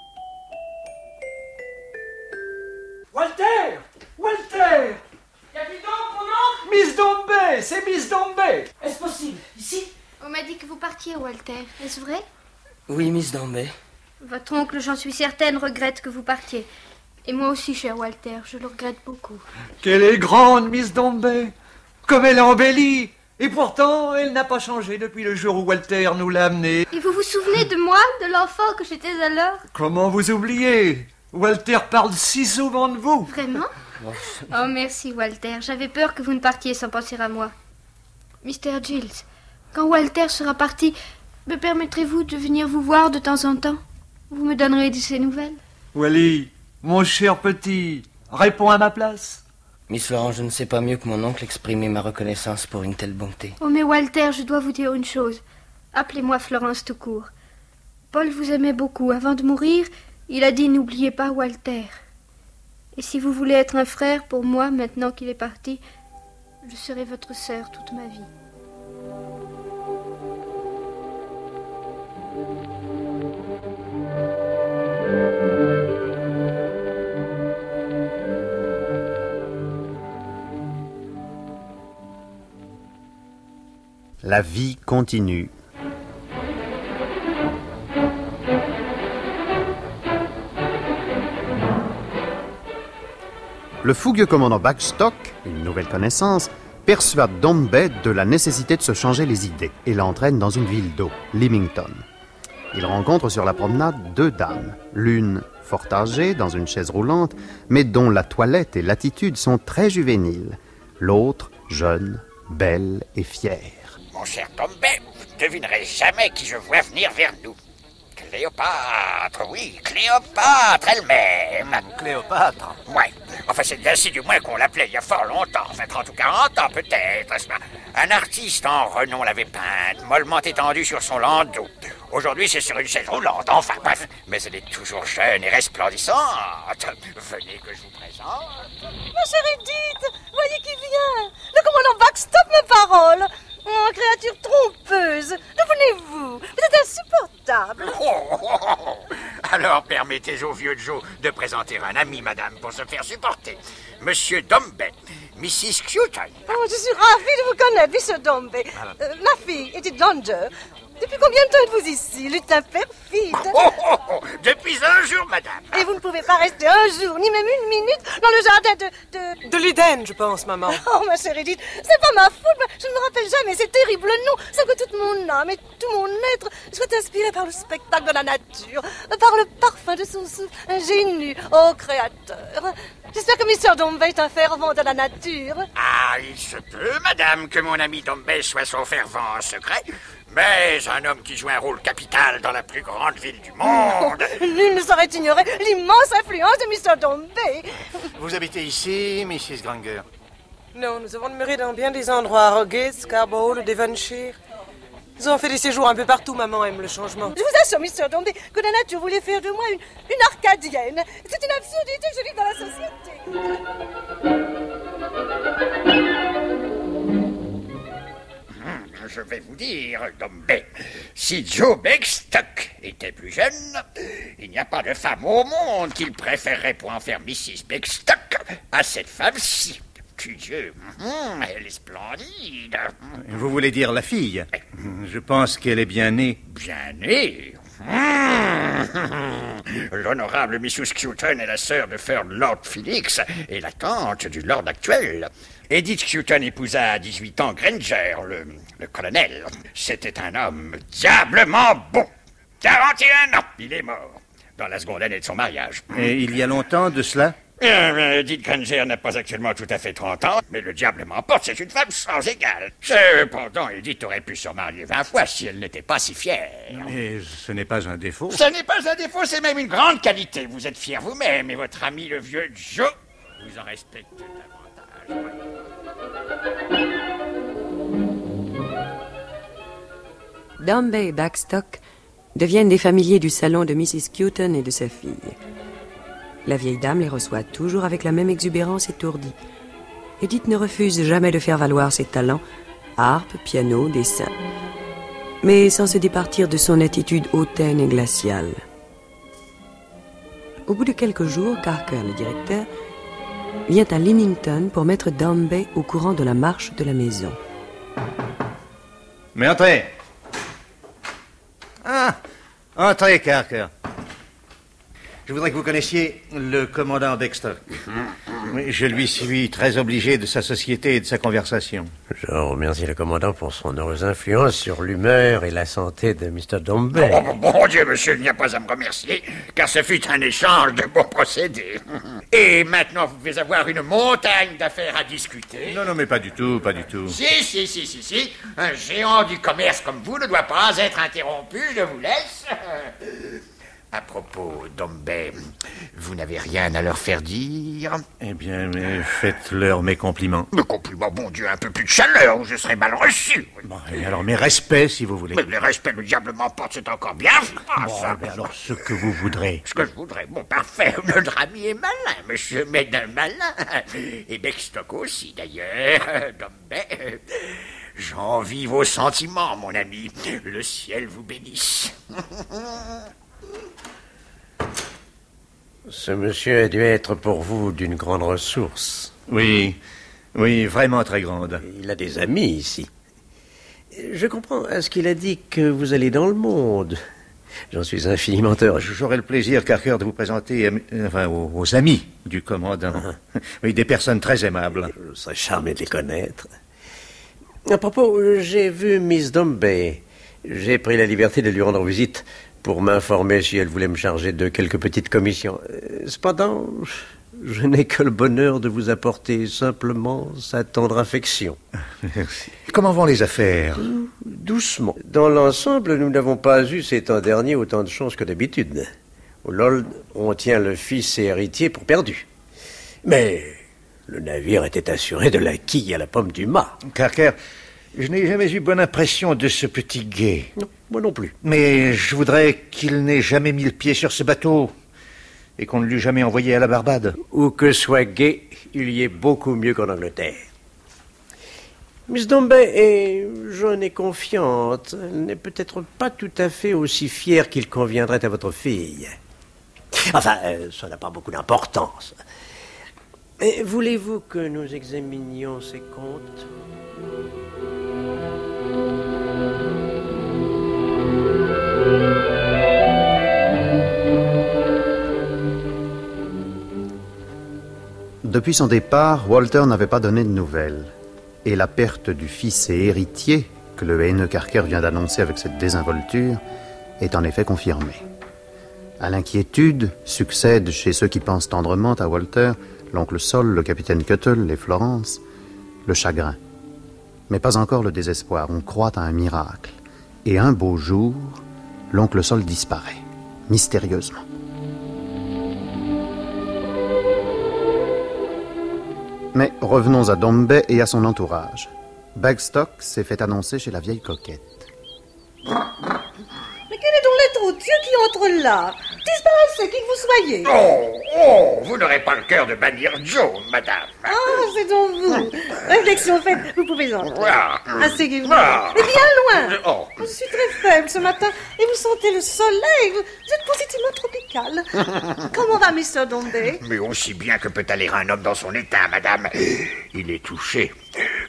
Walter! Walter! Y a-t-il donc, mon oncle? Miss Dombey! C'est Miss Dombey! Est-ce possible? Ici? On m'a dit que vous partiez, Walter. Est-ce vrai? Oui, Miss Dombey. Votre oncle, j'en suis certaine, regrette que vous partiez. Et moi aussi, cher Walter, je le regrette beaucoup. Qu'elle est grande, Miss Dombey! Comme elle est embellie! Et pourtant, elle n'a pas changé depuis le jour où Walter nous l'a amenée. Et vous vous souvenez de moi, de l'enfant que j'étais alors? Comment vous oubliez? Walter parle si souvent de vous. Vraiment? Oh, merci, Walter. J'avais peur que vous ne partiez sans penser à moi. Mr. Giles, quand Walter sera parti, me permettrez-vous de venir vous voir de temps en temps? Vous me donnerez de ses nouvelles? Wally, mon cher petit, réponds à ma place. Miss Florence, je ne sais pas mieux que mon oncle exprimer ma reconnaissance pour une telle bonté. Oh, mais Walter, je dois vous dire une chose. Appelez-moi Florence tout court. Paul vous aimait beaucoup. Avant de mourir, il a dit « N'oubliez pas Walter ». Et si vous voulez être un frère pour moi, maintenant qu'il est parti, je serai votre sœur toute ma vie. La vie continue. Le fougueux commandant Bagstock, une nouvelle connaissance, persuade Dombey de la nécessité de se changer les idées et l'entraîne dans une ville d'eau, Leamington. Il rencontre sur la promenade 2 dames, l'une fort âgée dans une chaise roulante, mais dont la toilette et l'attitude sont très juvéniles, l'autre jeune, belle et fière. Mon cher Dombey, vous ne devinerez jamais qui je vois venir vers nous. Cléopâtre, oui, Cléopâtre elle-même. Cléopâtre? Ouais, enfin c'est ainsi du moins qu'on l'appelait il y a fort longtemps, enfin 30 ou 40 ans peut-être, n'est-ce pas? Un artiste en renom l'avait peinte, mollement étendue sur son landau. Aujourd'hui c'est sur une chaise roulante, enfin bref, mais elle est toujours jeune et resplendissante. Venez que je vous présente. Ma chère Edith, voyez qui vient. Le commandant Bagstock, mes paroles. Oh, créature trompeuse, d'où venez-vous? Vous êtes insupportable. Alors permettez au vieux Joe de présenter un ami, madame, pour se faire supporter. Monsieur Dombey, Mrs. Cuton. Oh, je suis ravie de vous connaître, Mr. Dombey. Ma fille, Edith Danger. Depuis combien de temps êtes-vous ici, lutin perfide? Depuis un jour, madame. Et vous ne pouvez pas rester un jour, ni même une minute, dans le jardin de l'Éden, je pense, maman. Oh, ma chère Edith, c'est pas ma faute, je ne me rappelle jamais ces terribles noms, sans que toute mon âme et tout mon être soit inspiré par le spectacle de la nature, par le parfum de son souffle ingénu, ô créateur. J'espère que Mr. Dombey est un fervent de la nature. Ah, il se peut, madame, que mon ami Dombey soit son fervent secret. Mais un homme qui joue un rôle capital dans la plus grande ville du monde... Nul ne saurait ignorer l'immense influence de Mr. Dombey. Vous habitez ici, Mrs. Granger? Non, nous avons demeuré dans bien des endroits, à Rogate, Scarborough, le Devonshire. Nous avons fait des séjours un peu partout, maman aime le changement. Je vous assure, Mr. Dombey, que la nature voulait faire de moi une Arcadienne. C'est une absurdité que je vis dans la société. Je vais vous dire, Dombey, si Joe Bagstock était plus jeune, il n'y a pas de femme au monde qu'il préférerait pour en faire Mrs. Bagstock à cette femme-ci. Dieu, elle est splendide. Vous voulez dire la fille? Je pense qu'elle est bien née. Bien née? L'honorable Mrs. Skewton est la sœur de Ferd Lord Felix et la tante du Lord actuel. Edith Skewton épousa à 18 ans Granger, le colonel. C'était un homme diablement bon. 41 ans, il est mort, dans la seconde année de son mariage. Et il y a longtemps de cela? Edith Granger n'a pas actuellement tout à fait 30 ans, mais le diable m'emporte, c'est une femme sans égale. Cependant, Edith aurait pu se remarier 20 fois si elle n'était pas si fière. Mais ce n'est pas un défaut. Ce n'est pas un défaut, c'est même une grande qualité. Vous êtes fier vous-même, et votre ami le vieux Joe vous en respecte davantage. Dombey et Bagstock deviennent des familiers du salon de Mrs. Skewton et de sa fille. La vieille dame les reçoit toujours avec la même exubérance étourdie. Edith ne refuse jamais de faire valoir ses talents, harpe, piano, dessin, mais sans se départir de son attitude hautaine et glaciale. Au bout de quelques jours, Carker, le directeur, vient à Leamington pour mettre Dombey au courant de la marche de la maison. Mais entrez. Ah, entrez, Carker. Je voudrais que vous connaissiez le commandant Bagstock. Je lui suis très obligé de sa société et de sa conversation. Je remercie le commandant pour son heureuse influence sur l'humeur et la santé de Mr. Dombey. Oh, bon Dieu, monsieur, il n'y a pas à me remercier, car ce fut un échange de bons procédés. Et maintenant, vous devez avoir une montagne d'affaires à discuter. Non, mais pas du tout, pas du tout. Si. Un géant du commerce comme vous ne doit pas être interrompu, je vous laisse. À propos, Dombey, vous n'avez rien à leur faire dire? Eh bien, mais faites-leur mes compliments. Mes compliments, bon Dieu, un peu plus de chaleur, ou je serais mal reçu. Bon, et alors mes respects, si vous voulez. Mais le respect, le diable m'emporte, c'est encore bien froid, ça. Mais alors, ce que vous voudrez. Ce que je voudrais, bon, parfait. Notre ami est malin, monsieur, mais d'un malin. Et Bagstock aussi, d'ailleurs. Dombey, j'envie vos sentiments, mon ami. Le ciel vous bénisse. Ce monsieur a dû être pour vous d'une grande ressource. Oui, vraiment très grande. Il a des amis ici. Je comprends à ce qu'il a dit que vous allez dans le monde. J'en suis infiniment heureux. J'aurai le plaisir, Carker, de vous présenter aux amis du commandant. Oui, des personnes très aimables. Je serais charmé de les connaître. À propos, j'ai vu Miss Dombey. J'ai pris la liberté de lui rendre visite pour m'informer si elle voulait me charger de quelques petites commissions. Cependant, je n'ai que le bonheur de vous apporter simplement sa tendre affection. Merci. Comment vont les affaires? Doucement. Dans l'ensemble, nous n'avons pas eu ces temps derniers autant de chance que d'habitude. Au Lol, on tient le fils et héritier pour perdu. Mais le navire était assuré de la quille à la pomme du mât. Carker, je n'ai jamais eu bonne impression de ce petit Gay. Non, moi non plus. Mais je voudrais qu'il n'ait jamais mis le pied sur ce bateau et qu'on ne l'eût jamais envoyé à la Barbade. Où que soit Gay, il y est beaucoup mieux qu'en Angleterre. Miss Dombey est jeune et confiante. Elle n'est peut-être pas tout à fait aussi fière qu'il conviendrait à votre fille. Enfin, ça n'a pas beaucoup d'importance. Voulez-vous que nous examinions ses comptes ? Depuis son départ, Walter n'avait pas donné de nouvelles. Et la perte du fils et héritier, que le haineux Carker vient d'annoncer avec cette désinvolture, est en effet confirmée. À l'inquiétude succèdent chez ceux qui pensent tendrement à Walter, l'oncle Sol, le capitaine Cuttle et Florence, le chagrin. Mais pas encore le désespoir, on croit à un miracle. Et un beau jour, l'oncle Sol disparaît, mystérieusement. Mais revenons à Dombey et à son entourage. Bagstock s'est fait annoncer chez la vieille coquette. Mais quel est donc l'être Dieu qui entre là? Disparaissez, qui que vous soyez. Oh, vous n'aurez pas le cœur de bannir Joe, madame. Ah, c'est donc vous. Réflexion faite, vous pouvez entrer. Asseyez-vous. Ah. Et bien loin. Oh. Je suis très faible ce matin et vous sentez le soleil. Vous êtes positivement tropical. Comment va Mr. Dombey? Mais aussi bien que peut aller un homme dans son état, madame. Il est touché.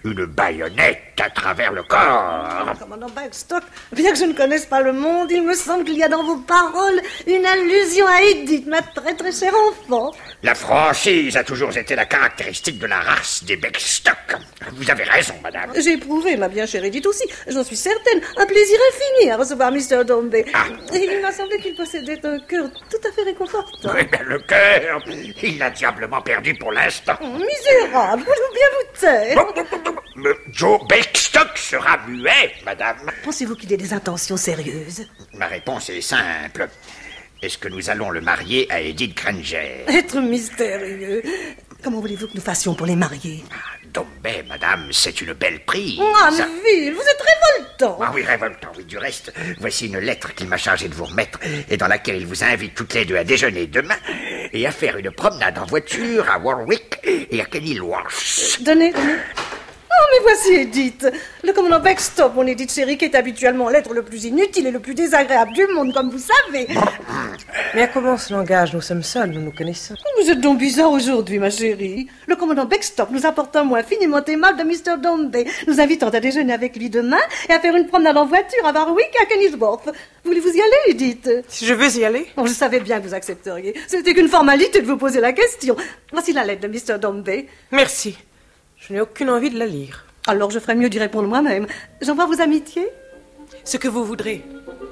une baïonnette à travers le corps. Commandant Bagstock, bien que je ne connaisse pas le monde, il me semble qu'il y a dans vos paroles une allusion à Edith, ma très très chère enfant. La franchise a toujours été la caractéristique de la race des Bagstock. Vous avez raison, madame. J'ai éprouvé, ma bien chère Edith aussi, j'en suis certaine, un plaisir infini à recevoir Mr. Dombey. Et il m'a semblé qu'il possédait un cœur tout à fait réconfortant. Oui, mais le cœur, il l'a diablement perdu pour l'instant. Misérable, voulez-vous bien vous taire? Joe Bagstock sera muet, madame. Pensez-vous qu'il ait des intentions sérieuses? Ma réponse est simple. Est-ce que nous allons le marier à Edith Granger? Être mystérieux. Comment voulez-vous que nous fassions pour les marier? Dombey, madame, c'est une belle prise. Ah, Neville, vous êtes révoltant. Ah oui, révoltant, oui. Du reste, voici une lettre qu'il m'a chargé de vous remettre et dans laquelle il vous invite toutes les deux à déjeuner demain et à faire une promenade en voiture à Warwick et à Kenilworth. Donnez. Oh, mais voici Edith. Le commandant Bagstock, mon Edith chérie, qui est habituellement l'être le plus inutile et le plus désagréable du monde, comme vous savez. Mais à comment ce langage? Nous sommes seuls, nous nous connaissons. Vous êtes donc bizarre aujourd'hui, ma chérie. Le commandant Bagstock nous apporte un mot infiniment aimable de Mr. Dombey, nous invitant à déjeuner avec lui demain et à faire une promenade en voiture à Warwick et à Kenilworth. Voulez-vous y aller, Edith? Si je veux y aller? Oh, je savais bien que vous accepteriez. C'était qu'une formalité de vous poser la question. Voici la lettre de Mr. Dombey. Merci. Je n'ai aucune envie de la lire. Alors je ferais mieux d'y répondre moi-même. J'envoie vos amitiés? Ce que vous voudrez.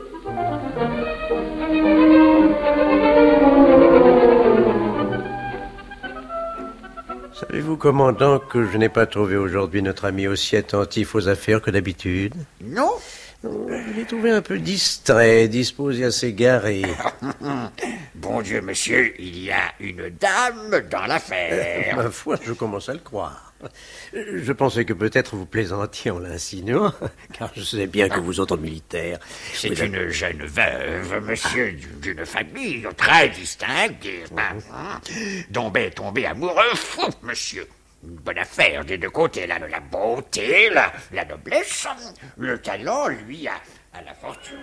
Savez-vous, commandant, que je n'ai pas trouvé aujourd'hui notre ami aussi attentif aux affaires que d'habitude? Non. Je l'ai trouvé un peu distrait, disposé à s'égarer. Bon Dieu, monsieur, il y a une dame dans l'affaire. Ma foi, je commence à le croire. Je pensais que peut-être vous plaisantiez en l'insinuant, car je sais bien que vous autres militaires... C'est une jeune veuve, monsieur, d'une famille très distinguée. Dombey est tombé amoureux fou, monsieur. Une bonne affaire des deux côtés, là, la beauté, la noblesse, le talent, lui, à la fortune.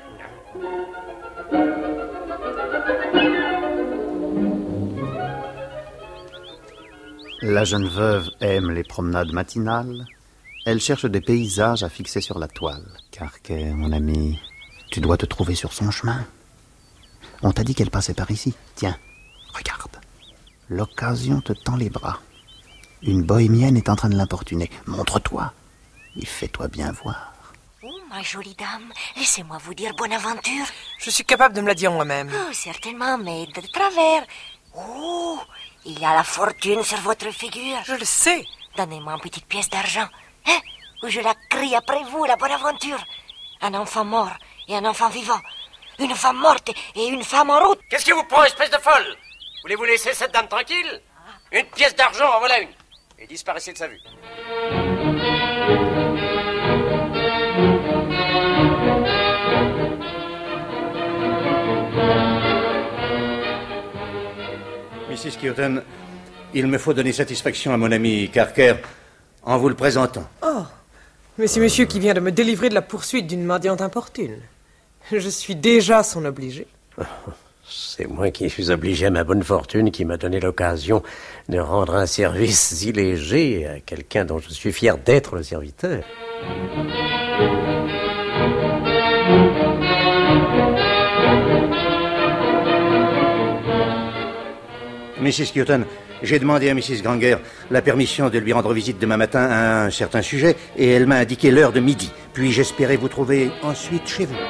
La jeune veuve aime les promenades matinales. Elle cherche des paysages à fixer sur la toile. Carquet, mon ami, tu dois te trouver sur son chemin. On t'a dit qu'elle passait par ici. Tiens, regarde. L'occasion te tend les bras. Une bohémienne est en train de l'importuner. Montre-toi et fais-toi bien voir. Oh, ma jolie dame, laissez-moi vous dire bonne aventure. Je suis capable de me la dire moi-même. Oh, certainement, mais de travers. Oh, il y a la fortune sur votre figure. Je le sais. Donnez-moi une petite pièce d'argent, hein, ou je la crie après vous, la bonne aventure. Un enfant mort et un enfant vivant. Une femme morte et une femme en route. Qu'est-ce qui vous prend, espèce de folle? Voulez-vous laisser cette dame tranquille? Une pièce d'argent, en voilà une. Et disparaissez de sa vue. Mrs. Kirton, il me faut donner satisfaction à mon ami Carker en vous le présentant. Oh, mais c'est monsieur qui vient de me délivrer de la poursuite d'une mendiante importune. Je suis déjà son obligé. C'est moi qui suis obligé à ma bonne fortune qui m'a donné l'occasion de rendre un service si léger à quelqu'un dont je suis fier d'être le serviteur. Mrs. Kirton, j'ai demandé à Mrs. Granger la permission de lui rendre visite demain matin à un certain sujet et elle m'a indiqué l'heure de midi. Puis j'espérais vous trouver ensuite chez vous.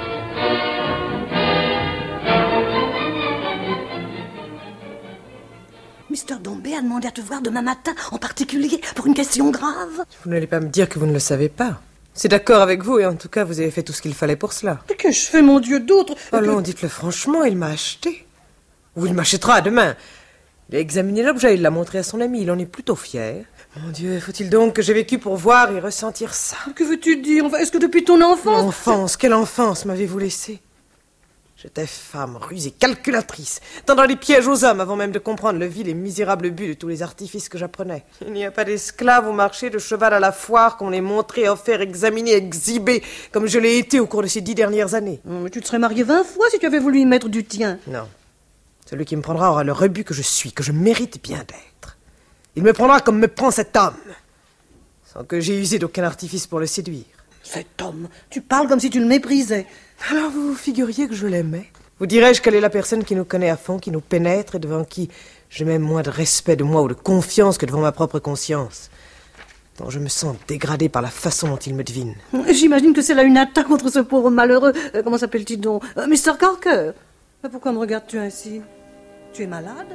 Mr. Dombey a demandé à te voir demain matin, en particulier pour une question grave. Vous n'allez pas me dire que vous ne le savez pas. C'est d'accord avec vous et en tout cas vous avez fait tout ce qu'il fallait pour cela. Mais que je fais, mon Dieu, d'autre? Allons, dites-le franchement, il m'a acheté. Ou il m'achètera demain. Il a examiné l'objet, il l'a montré à son ami, il en est plutôt fier. Mon Dieu, faut-il donc que j'ai vécu pour voir et ressentir ça? Que veux-tu dire? Enfin, est-ce que depuis ton enfance... Enfance, quelle enfance m'avez-vous laissé? J'étais femme rusée, calculatrice, tendant les pièges aux hommes avant même de comprendre le vil et misérable but de tous les artifices que j'apprenais. Il n'y a pas d'esclave au marché, de cheval à la foire qu'on ait montré, offert, examiné, exhibé, comme je l'ai été au cours de ces 10 dernières années. Oh, mais tu te serais marié 20 fois si tu avais voulu y mettre du tien. Non. Celui qui me prendra aura le rebut que je suis, que je mérite bien d'être. Il me prendra comme me prend cet homme. sans que j'aie usé d'aucun artifice pour le séduire. Cet homme, tu parles comme si tu le méprisais. Alors vous vous figuriez que je l'aimais? Vous dirais-je qu'elle est la personne qui nous connaît à fond, qui nous pénètre et devant qui j'ai même moins de respect de moi ou de confiance que devant ma propre conscience, dont je me sens dégradé par la façon dont il me devine. J'imagine que c'est là une attaque contre ce pauvre malheureux. Comment s'appelle-t-il donc? Mr. Carker. Mais pourquoi me regardes-tu ainsi? Tu es malade?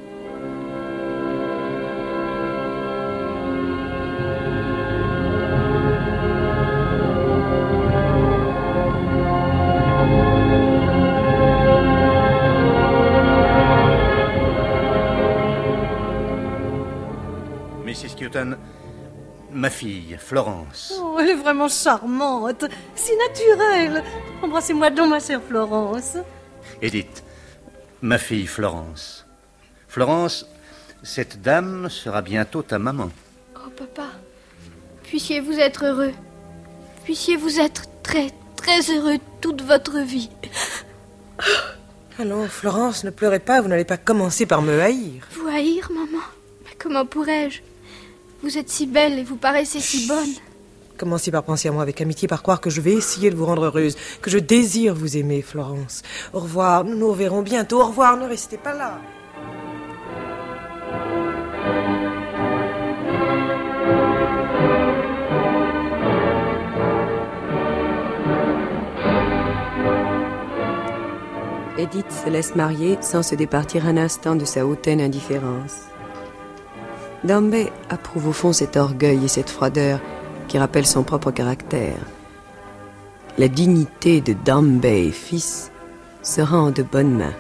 Mrs. Skewton, ma fille, Florence. Oh, elle est vraiment charmante, si naturelle. Embrassez-moi donc, ma chère Florence. Edith, ma fille Florence. Florence, cette dame sera bientôt ta maman. Oh, papa, puissiez-vous être heureux. Puissiez-vous être très, très heureux toute votre vie. Allons, Florence, ne pleurez pas, vous n'allez pas commencer par me haïr. Vous haïr, maman? Mais comment pourrais-je? Vous êtes si belle et vous paraissez si bonne. Commencez par penser à moi avec amitié, par croire que je vais essayer de vous rendre heureuse, que je désire vous aimer, Florence. Au revoir, nous nous reverrons bientôt. Au revoir, ne restez pas là. Edith se laisse marier sans se départir un instant de sa hautaine indifférence. Dombey approuve au fond cet orgueil et cette froideur qui rappellent son propre caractère. La dignité de Dombey, fils, sera en de bonnes mains.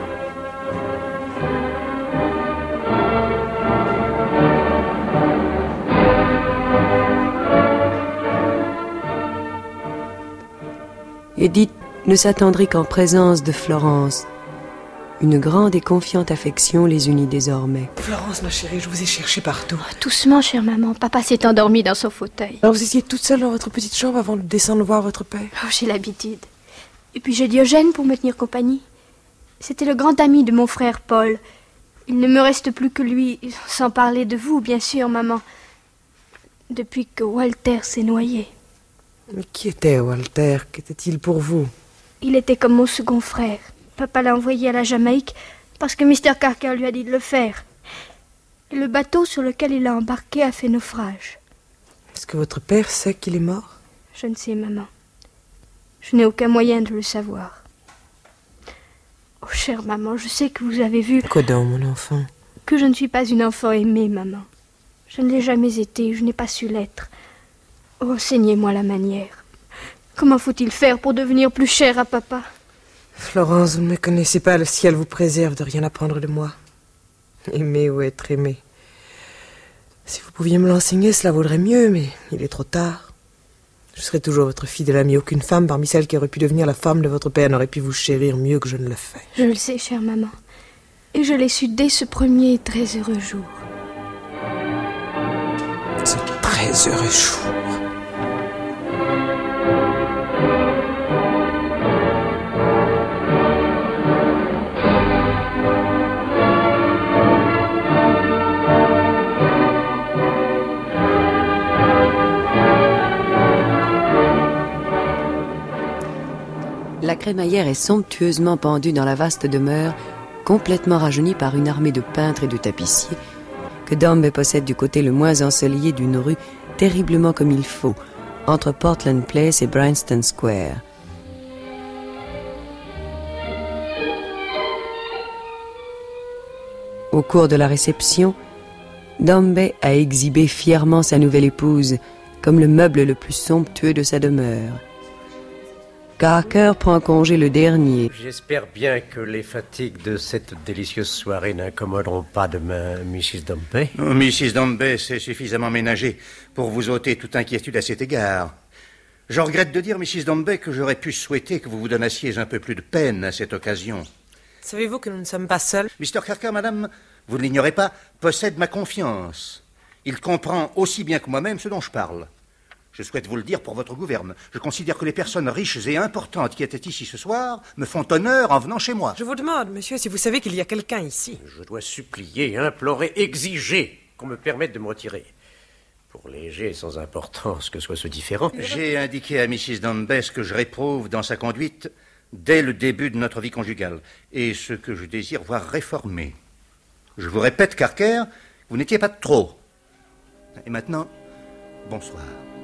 Edith ne s'attendrit qu'en présence de Florence. Une grande et confiante affection les unit désormais. Florence, ma chérie, je vous ai cherché partout. Oh, doucement, chère maman. Papa s'est endormi dans son fauteuil. Alors vous étiez toute seule dans votre petite chambre avant de descendre voir votre père? Oh, j'ai l'habitude. Et puis j'ai Diogène pour me tenir compagnie. C'était le grand ami de mon frère Paul. Il ne me reste plus que lui, sans parler de vous, bien sûr, maman. Depuis que Walter s'est noyé. Mais qui était Walter? Qu'était-il pour vous? Il était comme mon second frère. Papa l'a envoyé à la Jamaïque parce que Mr. Carker lui a dit de le faire. Et le bateau sur lequel il a embarqué a fait naufrage. Est-ce que votre père sait qu'il est mort? Je ne sais, maman. Je n'ai aucun moyen de le savoir. Oh, chère maman, je sais que vous avez vu... Quoi donc, mon enfant? Que je ne suis pas une enfant aimée, maman. Je ne l'ai jamais été, je n'ai pas su l'être. Oh, enseignez-moi la manière. Comment faut-il faire pour devenir plus chère à papa? Florence, vous ne me connaissez pas, le ciel vous préserve de rien apprendre de moi. Aimer ou être aimé. Si vous pouviez me l'enseigner, cela vaudrait mieux, mais il est trop tard. Je serai toujours votre fidèle amie. Aucune femme parmi celles qui auraient pu devenir la femme de votre père n'aurait pu vous chérir mieux que je ne le fais. Je le sais, chère maman. Et je l'ai su dès ce premier très heureux jour. Ce très heureux jour. La crémaillère est somptueusement pendue dans la vaste demeure, complètement rajeunie par une armée de peintres et de tapissiers, que Dombey possède du côté le moins ensoleillé d'une rue terriblement comme il faut, entre Portland Place et Bryanston Square. Au cours de la réception, Dombey a exhibé fièrement sa nouvelle épouse comme le meuble le plus somptueux de sa demeure. Carker prend congé le dernier. J'espère bien que les fatigues de cette délicieuse soirée n'incommoderont pas demain Mrs. Dombey. Oh, Mrs. Dombey s'est suffisamment ménagée pour vous ôter toute inquiétude à cet égard. Je regrette de dire, Mrs. Dombey, que j'aurais pu souhaiter que vous vous donnassiez un peu plus de peine à cette occasion. Savez-vous que nous ne sommes pas seuls? Mr. Carker, madame, vous ne l'ignorez pas, possède ma confiance. Il comprend aussi bien que moi-même ce dont je parle. Je souhaite vous le dire pour votre gouverne. Je considère que les personnes riches et importantes qui étaient ici ce soir me font honneur en venant chez moi. Je vous demande, monsieur, si vous savez qu'il y a quelqu'un ici. Je dois supplier, implorer, exiger qu'on me permette de me retirer. pour léger et sans importance que soit ce différend. J'ai indiqué à Mrs. Dombey ce que je réprouve dans sa conduite dès le début de notre vie conjugale, et ce que je désire voir réformer. Je vous répète, Carker, vous n'étiez pas de trop. Et maintenant, bonsoir.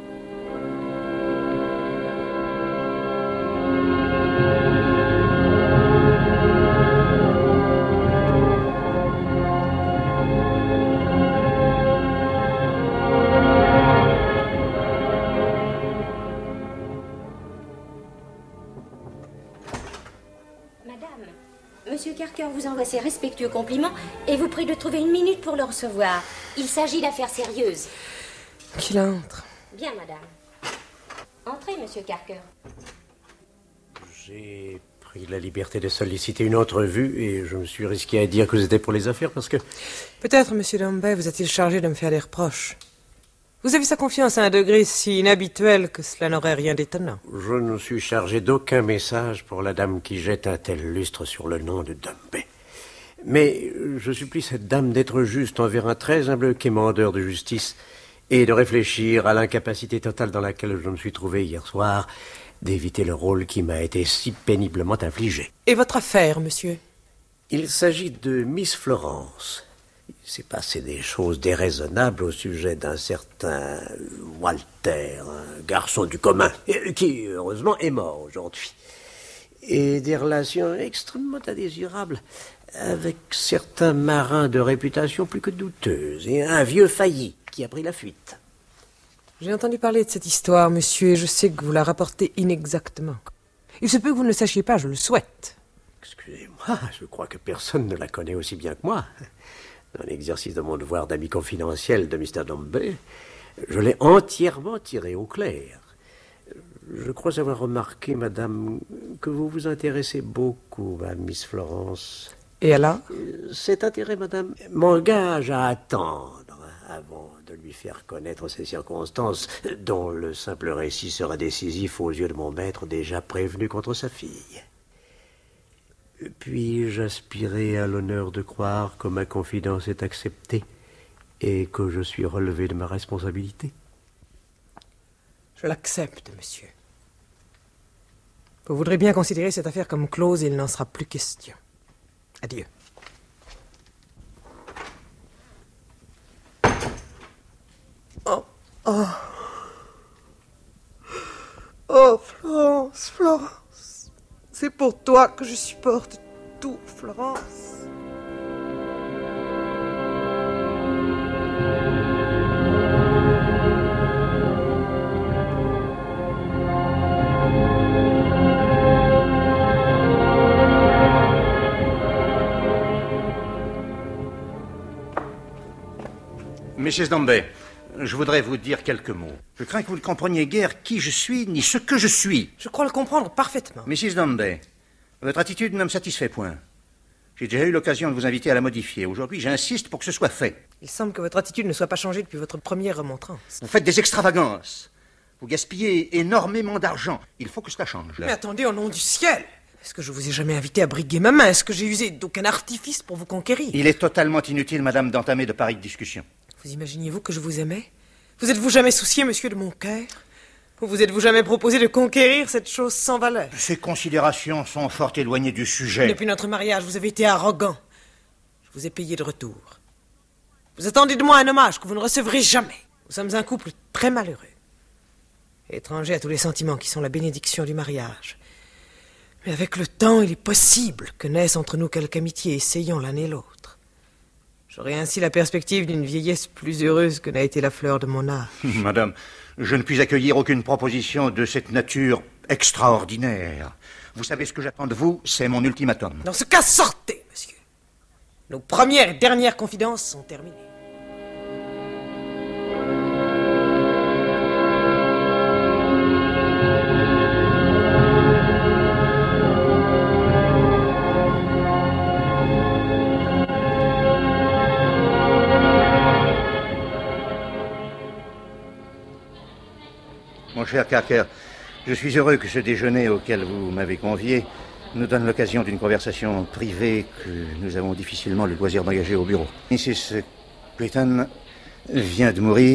Monsieur Carker vous envoie ses respectueux compliments et vous prie de trouver une minute pour le recevoir. Il s'agit d'affaires sérieuses. Qu'il entre. Bien, madame. Entrez, monsieur Carker. J'ai pris la liberté de solliciter une entrevue et je me suis risqué à dire que c'était pour les affaires parce que... Peut-être, monsieur Dombey, vous a-t-il chargé de me faire des reproches. Vous avez sa confiance à un degré si inhabituel que cela n'aurait rien d'étonnant. Je ne suis chargé d'aucun message pour la dame qui jette un tel lustre sur le nom de Dombey. Mais je supplie cette dame d'être juste envers un très humble quémandeur de justice et de réfléchir à l'incapacité totale dans laquelle je me suis trouvé hier soir d'éviter le rôle qui m'a été si péniblement infligé. Et votre affaire, monsieur? Il s'agit de Miss Florence. Il s'est passé des choses déraisonnables au sujet d'un certain Walter, un garçon du commun, qui, heureusement, est mort aujourd'hui. Et des relations extrêmement indésirables avec certains marins de réputation plus que douteuse et un vieux failli qui a pris la fuite. J'ai entendu parler de cette histoire, monsieur, et je sais que vous la rapportez inexactement. Il se peut que vous ne le sachiez pas, je le souhaite. Excusez-moi, je crois que personne ne la connaît aussi bien que moi. Dans l'exercice de mon devoir d'ami confidentiel de Mr. Dombey, je l'ai entièrement tiré au clair. Je crois avoir remarqué, madame, que vous vous intéressez beaucoup à Miss Florence. Et alors? Cet intérêt, madame, m'engage à attendre avant de lui faire connaître ces circonstances dont le simple récit sera décisif aux yeux de mon maître déjà prévenu contre sa fille. Puis-je aspirer à l'honneur de croire que ma confidence est acceptée et que je suis relevé de ma responsabilité? Je l'accepte, monsieur. Vous voudrez bien considérer cette affaire comme close et il n'en sera plus question. Adieu. Oh, oh. Oh, Florence, Florence. C'est pour toi que je supporte tout, Florence. Mrs. Dombey, je voudrais vous dire quelques mots. Je crains que vous ne compreniez guère qui je suis, ni ce que je suis. Je crois le comprendre parfaitement. Mrs. Dombey, votre attitude ne me satisfait point. J'ai déjà eu l'occasion de vous inviter à la modifier. Aujourd'hui, j'insiste pour que ce soit fait. Il semble que votre attitude ne soit pas changée depuis votre première remontrance. Vous faites des extravagances. Vous gaspillez énormément d'argent. Il faut que cela change. Mais attendez, au nom du ciel! Est-ce que je vous ai jamais invité à briguer ma main? Est-ce que j'ai usé d'aucun artifice pour vous conquérir? Il est totalement inutile, madame, d'entamer de pareilles discussions. Vous imaginiez-vous que je vous aimais? Vous êtes-vous jamais soucié, monsieur, de mon cœur? Ou vous êtes-vous jamais proposé de conquérir cette chose sans valeur? Ces considérations sont fort éloignées du sujet. Depuis notre mariage, vous avez été arrogant. Je vous ai payé de retour. Vous attendez de moi un hommage que vous ne recevrez jamais. Nous sommes un couple très malheureux. Étranger à tous les sentiments qui sont la bénédiction du mariage. Mais avec le temps, il est possible que naisse entre nous quelque amitié, essayons l'un et l'autre. J'aurai ainsi la perspective d'une vieillesse plus heureuse que n'a été la fleur de mon âge. Madame, je ne puis accueillir aucune proposition de cette nature extraordinaire. Vous savez ce que j'attends de vous, c'est mon ultimatum. Dans ce cas, sortez, monsieur. Nos premières et dernières confidences sont terminées. Mon cher Carker, je suis heureux que ce déjeuner auquel vous m'avez convié nous donne l'occasion d'une conversation privée que nous avons difficilement le loisir d'engager au bureau. Mrs. Clayton vient de mourir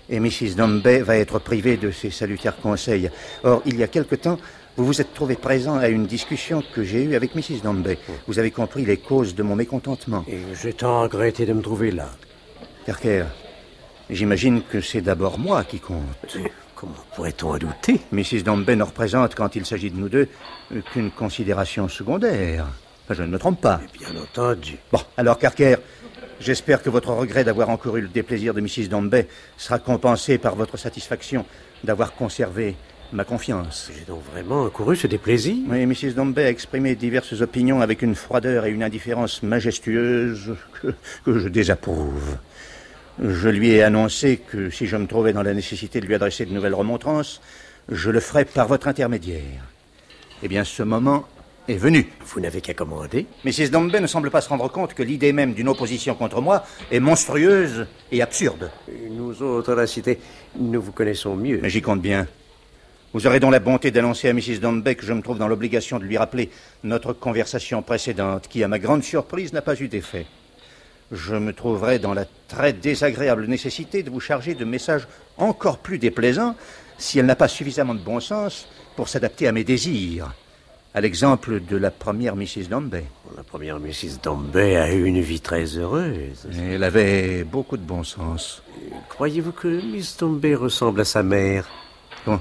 et Mrs. Dombey va être privée de ses salutaires conseils. Or, il y a quelque temps, vous vous êtes trouvé présent à une discussion que j'ai eue avec Mrs. Dombey. Vous avez compris les causes de mon mécontentement. Et j'ai tant regretté de me trouver là. Carker, j'imagine que c'est d'abord moi qui compte. Comment pourrait-on en douter? Mrs. Dombey ne représente, quand il s'agit de nous deux, qu'une considération secondaire. Je ne me trompe pas. Bien entendu. Bon, alors, Carker, j'espère que votre regret d'avoir encouru le déplaisir de Mrs. Dombey sera compensé par votre satisfaction d'avoir conservé ma confiance. J'ai donc vraiment encouru ce déplaisir? Oui, Mrs. Dombey a exprimé diverses opinions avec une froideur et une indifférence majestueuses que je désapprouve. Je lui ai annoncé que si je me trouvais dans la nécessité de lui adresser de nouvelles remontrances, je le ferais par votre intermédiaire. Eh bien, ce moment est venu. Vous n'avez qu'à commander. Mrs. Dombey ne semble pas se rendre compte que l'idée même d'une opposition contre moi est monstrueuse et absurde. Nous autres, la cité, nous vous connaissons mieux. Mais j'y compte bien. Vous aurez donc la bonté d'annoncer à Mrs. Dombey que je me trouve dans l'obligation de lui rappeler notre conversation précédente, qui, à ma grande surprise, n'a pas eu d'effet. Je me trouverai dans la très désagréable nécessité de vous charger de messages encore plus déplaisants si elle n'a pas suffisamment de bon sens pour s'adapter à mes désirs. À l'exemple de la première Mrs. Dombey. La première Mrs. Dombey a eu une vie très heureuse. Elle avait beaucoup de bon sens. Croyez-vous que Miss Dombey ressemble à sa mère? Comment?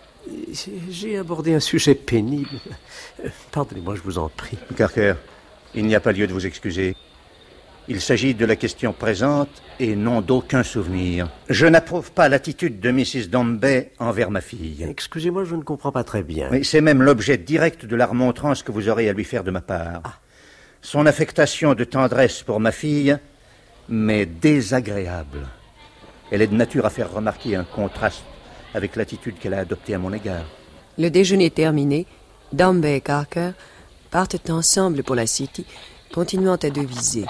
J'ai abordé un sujet pénible. Pardonnez-moi, je vous en prie. Carker, il n'y a pas lieu de vous excuser. Il s'agit de la question présente et non d'aucun souvenir. Je n'approuve pas l'attitude de Mrs. Dombey envers ma fille. Excusez-moi, je ne comprends pas très bien. Oui, c'est même l'objet direct de la remontrance que vous aurez à lui faire de ma part. Son affectation de tendresse pour ma fille m'est désagréable. Elle est de nature à faire remarquer un contraste avec l'attitude qu'elle a adoptée à mon égard. Le déjeuner terminé, Dombey et Carker partent ensemble pour la City, continuant à deviser.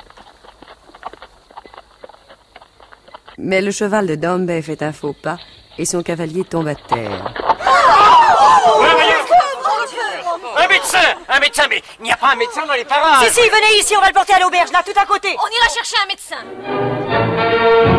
Mais le cheval de Dombey fait un faux pas et son cavalier tombe à terre. Un médecin, mais il n'y a pas un médecin dans les parages. Si, venez ici, on va le porter à l'auberge, là, tout à côté. On ira chercher un médecin.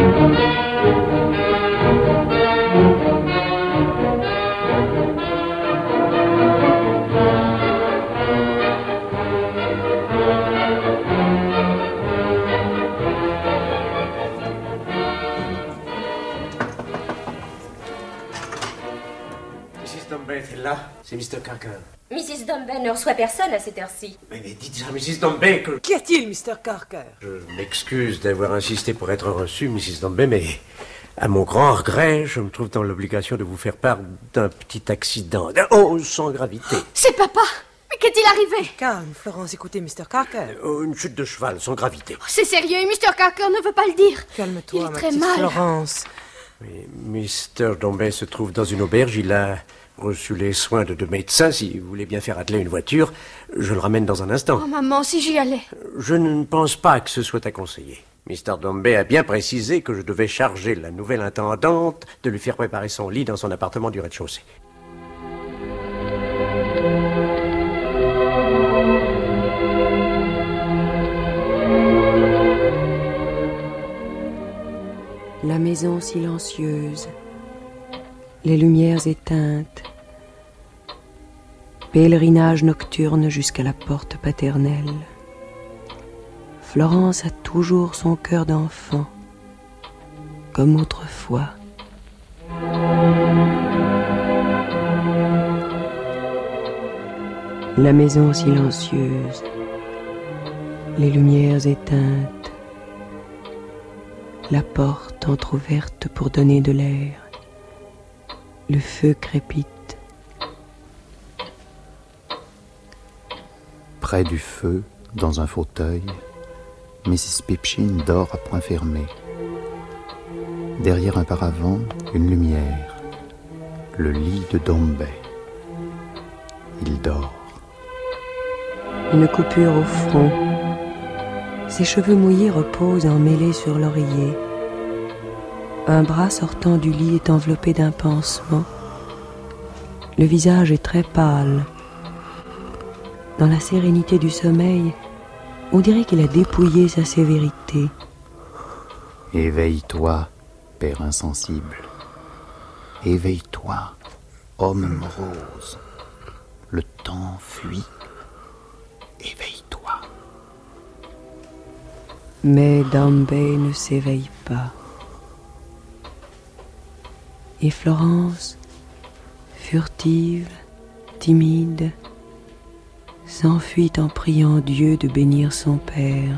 Mrs. Dombey est là. C'est Mr. Carker. Mrs. Dombey ne reçoit personne à cette heure-ci. Mais dites à Mrs. Dombey que... Qu'y a-t-il, Mr. Carker? Je m'excuse d'avoir insisté pour être reçu, Mrs. Dombey, mais à mon grand regret, je me trouve dans l'obligation de vous faire part d'un petit accident. Oh, sans gravité. C'est papa. Mais qu'est-il arrivé? Calme, Florence, écoutez, Mr. Carker. Une chute de cheval, sans gravité. C'est sérieux, Mr. Carker ne veut pas le dire. Calme-toi, il est ma très petite mal. Florence. Oui, Mr. Dombey se trouve dans une auberge. Il a reçu les soins de deux médecins. Si vous voulez bien faire atteler une voiture, je le ramène dans un instant. Oh, maman, si j'y allais. Je ne pense pas que ce soit à conseiller. Mr. Dombey a bien précisé que je devais charger la nouvelle intendante de lui faire préparer son lit dans son appartement du rez-de-chaussée. La maison silencieuse, les lumières éteintes, pèlerinage nocturne jusqu'à la porte paternelle. Florence a toujours son cœur d'enfant, comme autrefois. La maison silencieuse, les lumières éteintes, la porte entr'ouverte pour donner de l'air, le feu crépite. Près du feu, dans un fauteuil, Mrs. Pipchin dort à poing fermé. Derrière un paravent, une lumière. Le lit de Dombey. Il dort. Une coupure au front. Ses cheveux mouillés reposent emmêlés sur l'oreiller. Un bras sortant du lit est enveloppé d'un pansement. Le visage est très pâle. Dans la sérénité du sommeil, on dirait qu'il a dépouillé sa sévérité. Éveille-toi, père insensible. Éveille-toi, homme rose. Le temps fuit. Éveille-toi. Mais Dombey ne s'éveille pas. Et Florence, furtive, timide, s'enfuit en priant Dieu de bénir son père.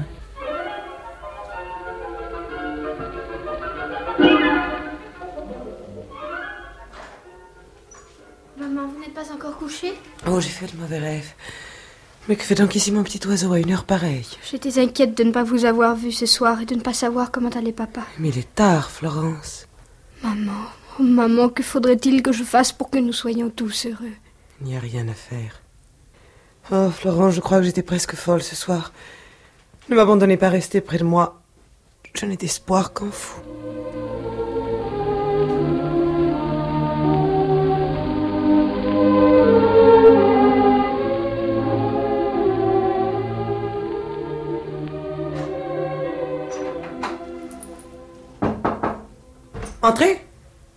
Maman, vous n'êtes pas encore couchée? Oh, j'ai fait de mauvais rêves. Mais que fait donc ici mon petit oiseau à une heure pareille? J'étais inquiète de ne pas vous avoir vu ce soir et de ne pas savoir comment allait papa. Mais il est tard, Florence. Maman, oh maman, que faudrait-il que je fasse pour que nous soyons tous heureux? Il n'y a rien à faire. Oh, Florence, je crois que j'étais presque folle ce soir. Ne m'abandonnez pas, restez près de moi. Je n'ai d'espoir qu'en vous. Entrez.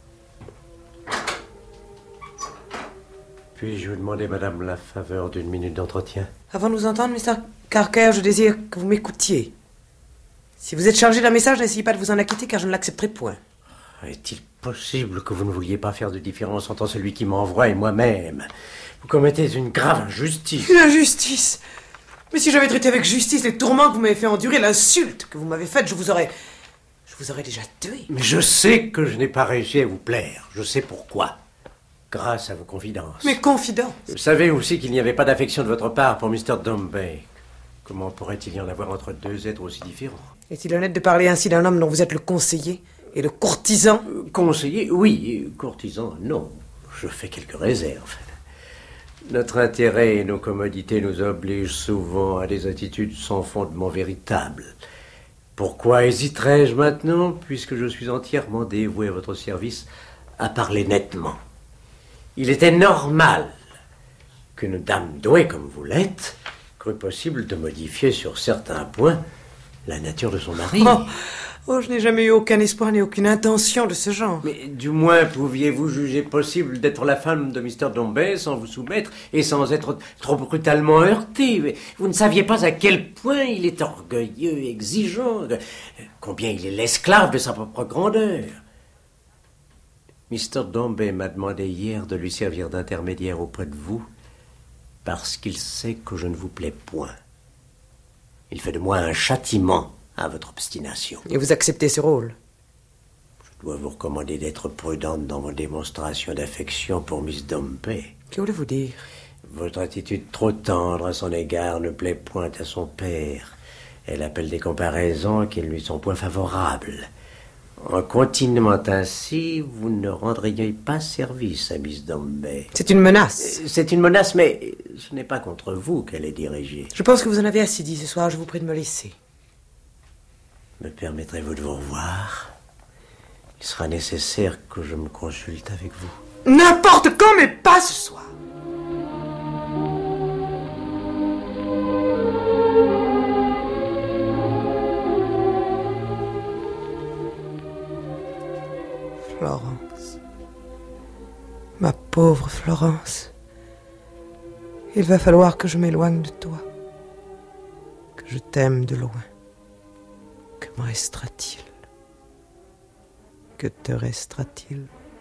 Puis-je vous demander, madame, la faveur d'une minute d'entretien? Avant de nous entendre, Mr. Carker, je désire que vous m'écoutiez. Si vous êtes chargé d'un message, n'essayez pas de vous en acquitter, car je ne l'accepterai point. Est-il possible que vous ne vouliez pas faire de différence entre celui qui m'envoie et moi-même? Vous commettez une grave injustice. Une injustice? Mais si j'avais traité avec justice les tourments que vous m'avez fait endurer, l'insulte que vous m'avez faite, je vous aurais déjà tué. Mais je sais que je n'ai pas réussi à vous plaire. Je sais pourquoi. Grâce à vos confidences. Mes confidences? Vous savez aussi qu'il n'y avait pas d'affection de votre part pour Mr. Dombey. Comment pourrait-il y en avoir entre deux êtres aussi différents? Est-il honnête de parler ainsi d'un homme dont vous êtes le conseiller et le courtisan? Conseiller, oui. Courtisan, non. Je fais quelques réserves. Notre intérêt et nos commodités nous obligent souvent à des attitudes sans fondement véritable. Pourquoi hésiterais-je maintenant, puisque je suis entièrement dévoué à votre service, à parler nettement? Il était normal qu'une dame douée comme vous l'êtes crût possible de modifier sur certains points la nature de son mari. Oh, je n'ai jamais eu aucun espoir ni aucune intention de ce genre. Mais du moins pouviez-vous juger possible d'être la femme de Mr. Dombey sans vous soumettre et sans être trop brutalement heurté? Mais vous ne saviez pas à quel point il est orgueilleux, exigeant, combien il est l'esclave de sa propre grandeur. Mr. Dombey m'a demandé hier de lui servir d'intermédiaire auprès de vous parce qu'il sait que je ne vous plais point. Il fait de moi un châtiment à votre obstination. Et vous acceptez ce rôle? Je dois vous recommander d'être prudente dans vos démonstrations d'affection pour Miss Dombey. Que voulez-vous dire? Votre attitude trop tendre à son égard ne plaît point à son père. Elle appelle des comparaisons qui ne lui sont point favorables. En continuant ainsi, vous ne rendriez pas service à Miss Dombey. C'est une menace. C'est une menace, mais ce n'est pas contre vous qu'elle est dirigée. Je pense que vous en avez assez dit ce soir. Je vous prie de me laisser. Me permettrez-vous de vous revoir? Il sera nécessaire que je me consulte avec vous. N'importe quand, mais pas ce soir. Florence. Ma pauvre Florence. Il va falloir que je m'éloigne de toi. Que je t'aime de loin. Que me restera-t-il? Que te restera-t-il?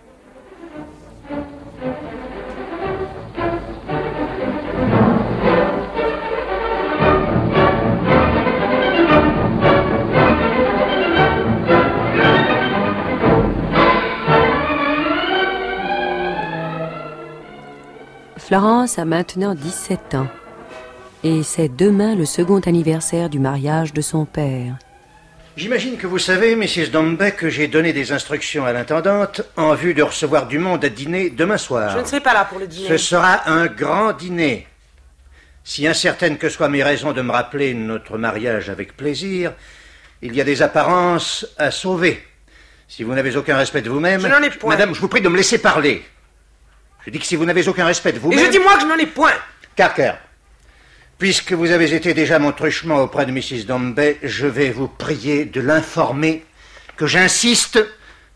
Florence a maintenant 17 ans. Et c'est demain le second anniversaire du mariage de son père. J'imagine que vous savez, Mrs. Dombey, que j'ai donné des instructions à l'intendante en vue de recevoir du monde à dîner demain soir. Je ne serai pas là pour le dîner. Ce sera un grand dîner. Si incertaines que soient mes raisons de me rappeler notre mariage avec plaisir, il y a des apparences à sauver. Si vous n'avez aucun respect de vous-même... Je n'en ai point. Madame, je vous prie de me laisser parler. Je dis que si vous n'avez aucun respect de vous-même... Et je dis moi que je n'en ai point. Carker, puisque vous avez été déjà mon truchement auprès de Mrs. Dombey, je vais vous prier de l'informer que j'insiste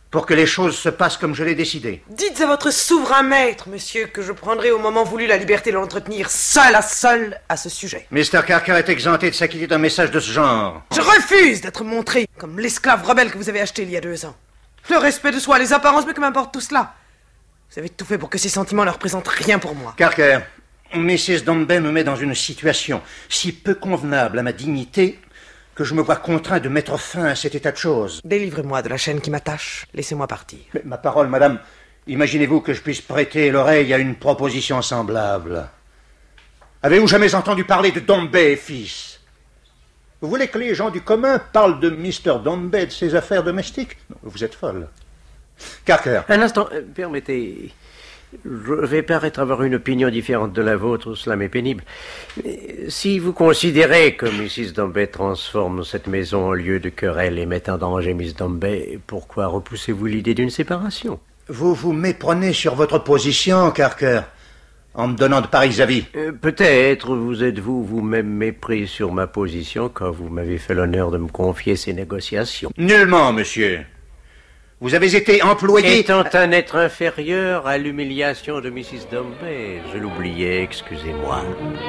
pour que les choses se passent comme je l'ai décidé. Dites à votre souverain maître, monsieur, que je prendrai au moment voulu la liberté de l'entretenir seul à ce sujet. Mr. Carker est exempté de s'acquitter d'un message de ce genre. Je refuse d'être montré comme l'esclave rebelle que vous avez acheté il y a 2 ans. Le respect de soi, les apparences, mais que m'importe tout cela. Vous avez tout fait pour que ces sentiments ne représentent rien pour moi. Carker, Mrs. Dombey me met dans une situation si peu convenable à ma dignité que je me vois contraint de mettre fin à cet état de choses. Délivrez-moi de la chaîne qui m'attache. Laissez-moi partir. Mais ma parole, madame, imaginez-vous que je puisse prêter l'oreille à une proposition semblable. Avez-vous jamais entendu parler de Dombey et fils? Vous voulez que les gens du commun parlent de Mr. Dombey et de ses affaires domestiques? Non, vous êtes folle. Carker. Un instant, permettez... Je vais paraître avoir une opinion différente de la vôtre, cela m'est pénible. Si vous considérez que Mrs. Dombey transforme cette maison en lieu de querelle et met en danger Miss Dombey, pourquoi repoussez-vous l'idée d'une séparation? Vous vous méprenez sur votre position, Carker, en me donnant de pareils avis. Peut-être vous êtes-vous vous-même mépris sur ma position quand vous m'avez fait l'honneur de me confier ces négociations. Nullement, monsieur. Vous avez été employé... Étant un être inférieur à l'humiliation de Mrs. Dombey, je l'oubliais, excusez-moi.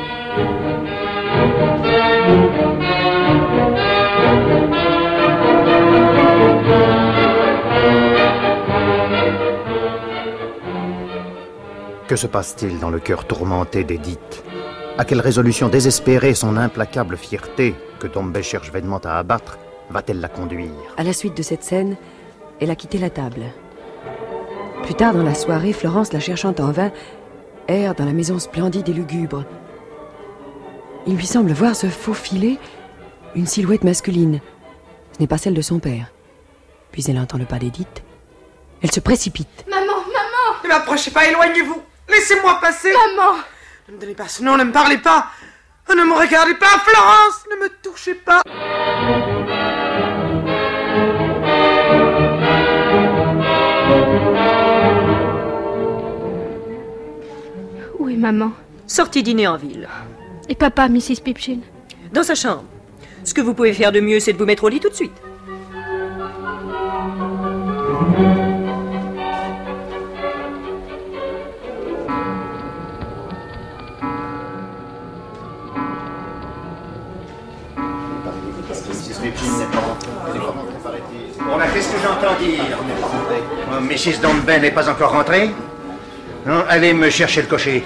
Que se passe-t-il dans le cœur tourmenté d'Edith? À quelle résolution désespérée son implacable fierté, que Dombey cherche vainement à abattre, va-t-elle la conduire? À la suite de cette scène, elle a quitté la table. Plus tard dans la soirée, Florence, la cherchant en vain, erre dans la maison splendide et lugubre. Il lui semble voir se faufiler une silhouette masculine. Ce n'est pas celle de son père. Puis elle entend le pas d'Edith. Elle se précipite. Maman! Ne m'approchez pas, éloignez-vous. Laissez-moi passer. Maman! Ne me donnez pas ce nom, ne me parlez pas. Ne me regardez pas, Florence. Ne me touchez pas. Où est maman? Sortie dîner en ville. Et papa, Mrs. Pipchin? Dans sa chambre. Ce que vous pouvez faire de mieux, c'est de vous mettre au lit tout de suite. Qu'est-ce que j'entends dire? Mrs. Dombey n'est pas encore rentrée? Non, allez me chercher le cocher.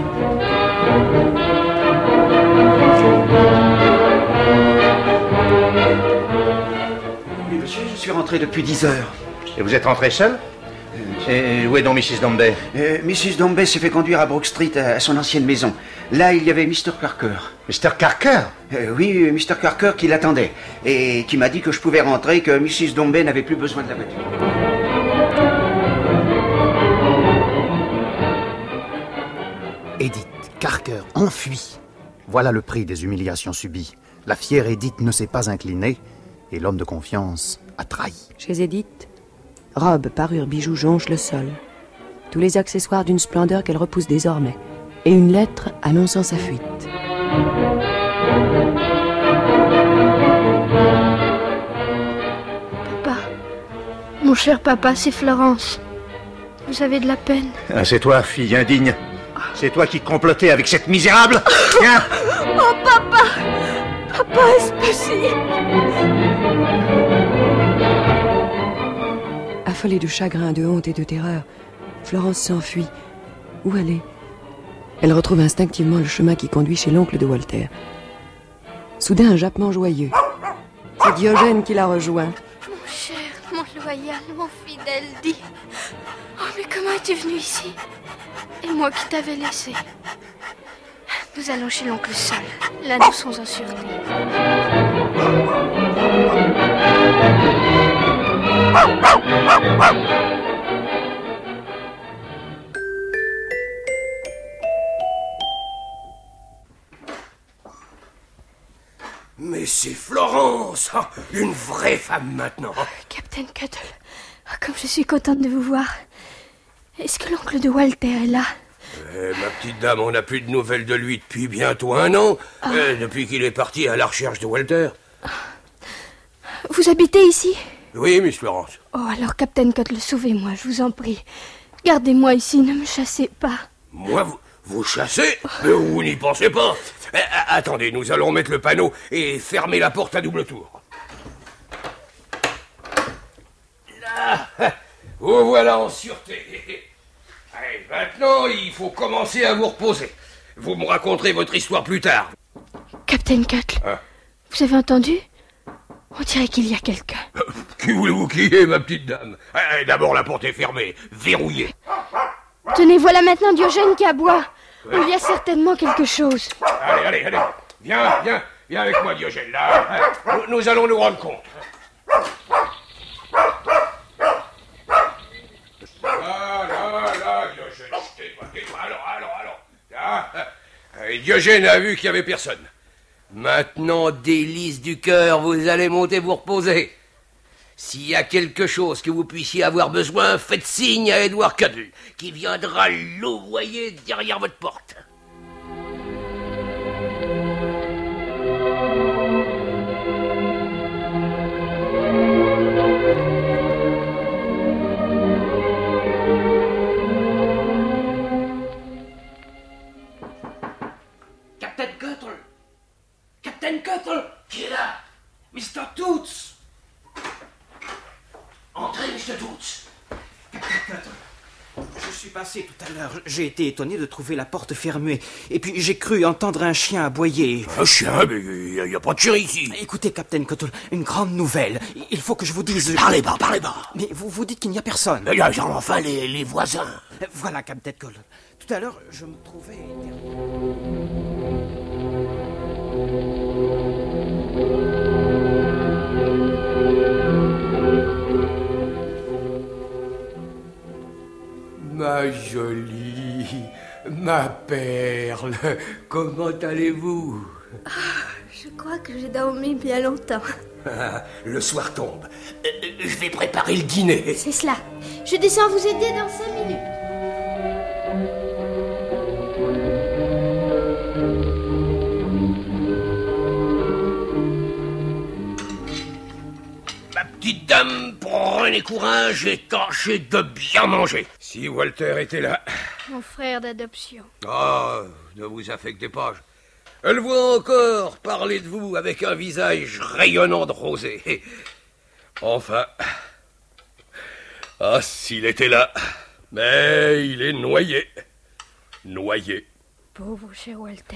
Oui, monsieur, je suis rentré depuis 10 heures. Et vous êtes rentré seul? Et où est donc Mrs. Dombey? Mrs. Dombey s'est fait conduire à Brook Street, à son ancienne maison. Là, il y avait Mr. Carker. Mr. Carker? Oui, Mr. Carker qui l'attendait. Et qui m'a dit que je pouvais rentrer, que Mrs. Dombey n'avait plus besoin de la voiture. Edith Carker enfuie. Voilà le prix des humiliations subies. La fière Edith ne s'est pas inclinée et l'homme de confiance a trahi. Chez Edith, robes, parures, bijoux jonchent le sol. Tous les accessoires d'une splendeur qu'elle repousse désormais. Et une lettre annonçant sa fuite. Papa, mon cher papa, c'est Florence. Vous avez de la peine. Ah, c'est toi, fille indigne. C'est toi qui complotais avec cette misérable. Tiens. Oh, papa! Papa, est-ce possible? Affolée de chagrin, de honte et de terreur, Florence s'enfuit. Où aller? Elle retrouve instinctivement le chemin qui conduit chez l'oncle de Walter. Soudain, un jappement joyeux. C'est Diogène qui la rejoint. Mon cher, mon loyal, mon fidèle, dis. Oh, mais comment es-tu venu ici? Et moi qui t'avais laissé. Nous allons chez l'oncle seul. Là, nous sommes en sûreté. Mais c'est Florence, une vraie femme maintenant. Captain Cuttle, comme je suis contente de vous voir. Est-ce que l'oncle de Walter est là? Ma petite dame, on n'a plus de nouvelles de lui depuis bientôt 1 an, depuis qu'il est parti à la recherche de Walter. Vous habitez ici? Oui, Miss Florence. Oh, alors, Captain Cuttle, sauvez-moi, je vous en prie. Gardez-moi ici, ne me chassez pas. Moi, vous chassez? Mais vous n'y pensez pas. Attendez, nous allons mettre le panneau et fermer la porte à double tour. Là, vous voilà en sûreté. Allez, maintenant, il faut commencer à vous reposer. Vous me raconterez votre histoire plus tard. Captain Cuttle, vous avez entendu? On dirait qu'il y a quelqu'un. Qui voulez-vous qui est, ma petite dame? D'abord, la porte est fermée, verrouillée. Tenez, voilà maintenant Diogène qui aboie. Il y a certainement quelque chose. Allez. Viens avec moi, Diogène, là. Nous allons nous rendre compte. Là, Diogène, tais-toi. Alors. Là. Diogène a vu qu'il n'y avait personne. Maintenant, délices du cœur, vous allez monter vous reposer. S'il y a quelque chose que vous puissiez avoir besoin, faites signe à Edward Cuttle, qui viendra louvoyer derrière votre porte. Captain Cuttle! Qui est là? Mr. Toots! Entrez, Mr. Toots! Captain Cuttle, je suis passé tout à l'heure. J'ai été étonné de trouver la porte fermée. Et puis j'ai cru entendre un chien aboyer. Un chien? Mais il n'y a pas de chien ici. Écoutez, Captain Cuttle, une grande nouvelle. Il faut que je vous dise... Parlez bas. Mais vous dites qu'il n'y a personne. Il y a enfin les voisins. Voilà, Captain Cuttle. Tout à l'heure, je me trouvais... Ma jolie, ma perle, comment allez-vous? Je crois que j'ai dormi bien longtemps. Le soir tombe. Je vais préparer le dîner. C'est cela. Je descends vous aider dans 5 minutes. Petite dame, prenez courage et tâchez de bien manger. Si Walter était là... Mon frère d'adoption. Ah, ne vous affectez pas. Elle voit encore parler de vous avec un visage rayonnant de rosée. Enfin... Ah, s'il était là. Mais il est noyé. Noyé. Pauvre cher Walter.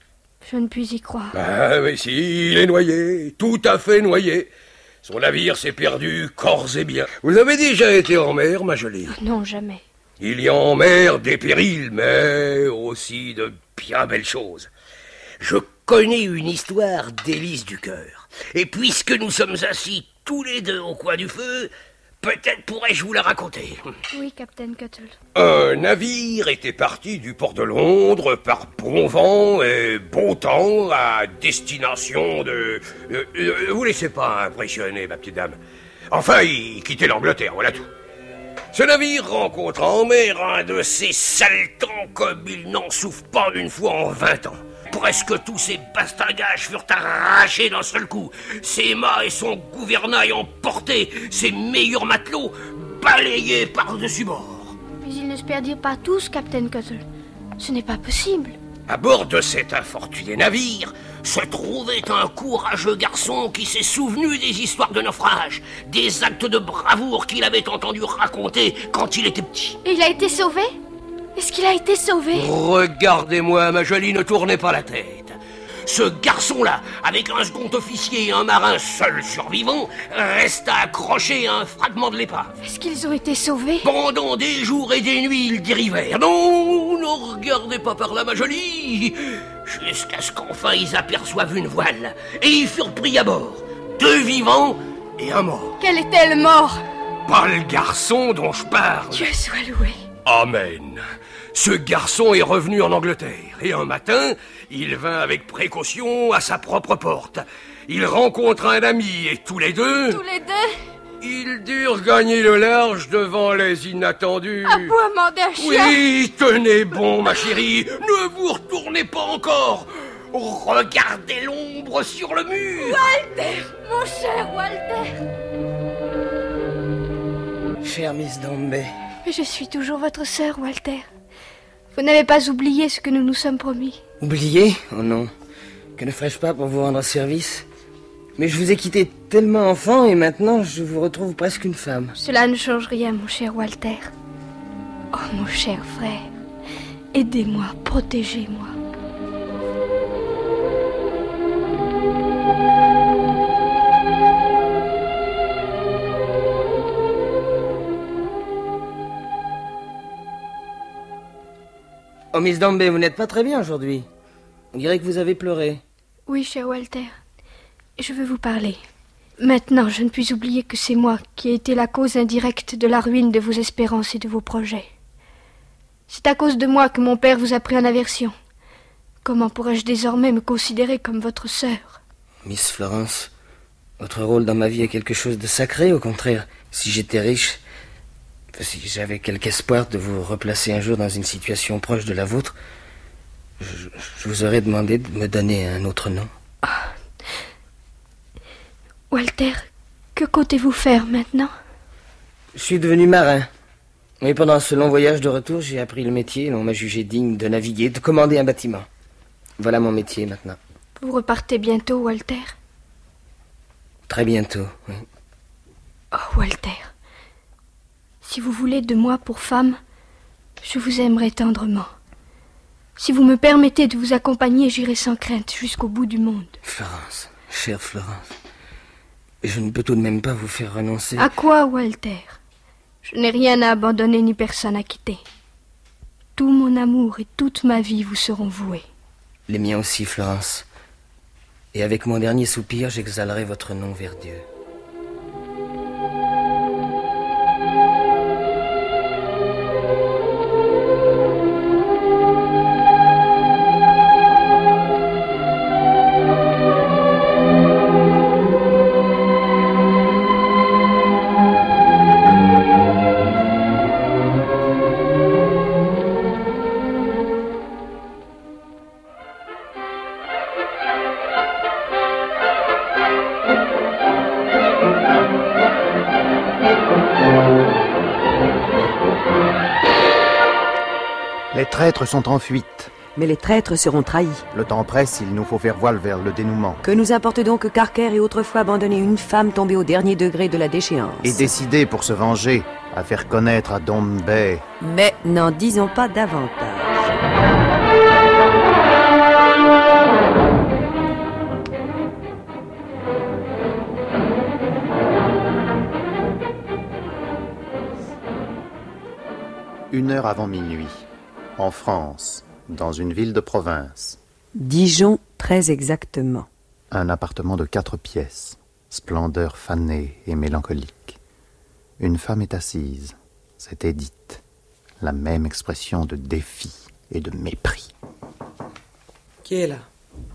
Je ne puis y croire. Ah, mais si, il est noyé. Tout à fait noyé. Son navire s'est perdu corps et biens. Vous avez déjà été en mer, ma jolie? Non, jamais. Il y a en mer des périls, mais aussi de bien belles choses. Je connais une histoire délice du cœur. Et puisque nous sommes assis tous les deux au coin du feu, peut-être pourrais-je vous la raconter. Oui, Captain Cuttle. Un navire était parti du port de Londres par bon vent et beau temps à destination de... vous laissez pas impressionner, ma petite dame. Enfin, il quittait l'Angleterre, voilà tout. Ce navire rencontre en mer un de ces sales temps comme il n'en souffre pas une fois en 20 ans. Presque tous ses bastingages furent arrachés d'un seul coup. Ses mâts et son gouvernail emportés, ses meilleurs matelots balayés par-dessus bord. Mais ils ne se perdirent pas tous, Captain Cuttle. Ce n'est pas possible. À bord de cet infortuné navire se trouvait un courageux garçon qui s'est souvenu des histoires de naufrage, des actes de bravoure qu'il avait entendu raconter quand il était petit. Et il a été sauvé? Est-ce qu'il a été sauvé? Regardez-moi, ma jolie, ne tournez pas la tête. Ce garçon-là, avec un second officier et un marin seul survivant, resta accroché à un fragment de l'épave. Est-ce qu'ils ont été sauvés? Pendant des jours et des nuits, ils dérivèrent. Non, ne regardez pas par là, ma jolie. Jusqu'à ce qu'enfin ils aperçoivent une voile. Et ils furent pris à bord. 2 vivants et un mort. Quel était le mort? Pas le garçon dont je parle. Dieu soit loué. Amen. Ce garçon est revenu en Angleterre, et un matin, il vint avec précaution à sa propre porte. Il rencontra un ami, et tous les deux... Tous les deux? Ils durent gagner le large devant les inattendus. Aboiement d'un chien. Oui, tenez bon, ma chérie, ne vous retournez pas encore. Regardez l'ombre sur le mur. Walter, mon cher Walter. Chère Miss Dombey. Mais je suis toujours votre sœur, Walter. Vous n'avez pas oublié ce que nous nous sommes promis. Oublié? Oh non. Que ne ferais-je pas pour vous rendre service? Mais je vous ai quitté tellement enfant et maintenant je vous retrouve presque une femme. Cela ne change rien, mon cher Walter. Oh, mon cher frère, aidez-moi, protégez-moi. Oh, Miss Dombey, vous n'êtes pas très bien aujourd'hui. On dirait que vous avez pleuré. Oui, cher Walter. Je veux vous parler. Maintenant, je ne puis oublier que c'est moi qui ai été la cause indirecte de la ruine de vos espérances et de vos projets. C'est à cause de moi que mon père vous a pris en aversion. Comment pourrais-je désormais me considérer comme votre sœur? Miss Florence, votre rôle dans ma vie est quelque chose de sacré, au contraire. Si j'étais riche, si j'avais quelque espoir de vous replacer un jour dans une situation proche de la vôtre, je vous aurais demandé de me donner un autre nom. Ah. Walter, que comptez-vous faire maintenant? Je suis devenu marin. Et pendant ce long voyage de retour, j'ai appris le métier. On m'a jugé digne de naviguer, de commander un bâtiment. Voilà mon métier maintenant. Vous repartez bientôt, Walter? Très bientôt, oui. Oh, Walter, si vous voulez de moi pour femme, je vous aimerai tendrement. Si vous me permettez de vous accompagner, j'irai sans crainte jusqu'au bout du monde. Florence, chère Florence, je ne peux tout de même pas vous faire renoncer. À quoi, Walter? Je n'ai rien à abandonner ni personne à quitter. Tout mon amour et toute ma vie vous seront voués. Les miens aussi, Florence. Et avec mon dernier soupir, j'exhalerai votre nom vers Dieu. Les traîtres sont en fuite. Mais les traîtres seront trahis. Le temps presse, il nous faut faire voile vers le dénouement. Que nous importe donc que Carker ait autrefois abandonné une femme tombée au dernier degré de la déchéance. Et décidé pour se venger, à faire connaître à Dombey. Mais n'en disons pas davantage. Une heure avant minuit, en France, dans une ville de province. Dijon, très exactement. Un appartement de 4 pièces, splendeur fanée et mélancolique. Une femme est assise, c'est Édith. La même expression de défi et de mépris. Qui est là?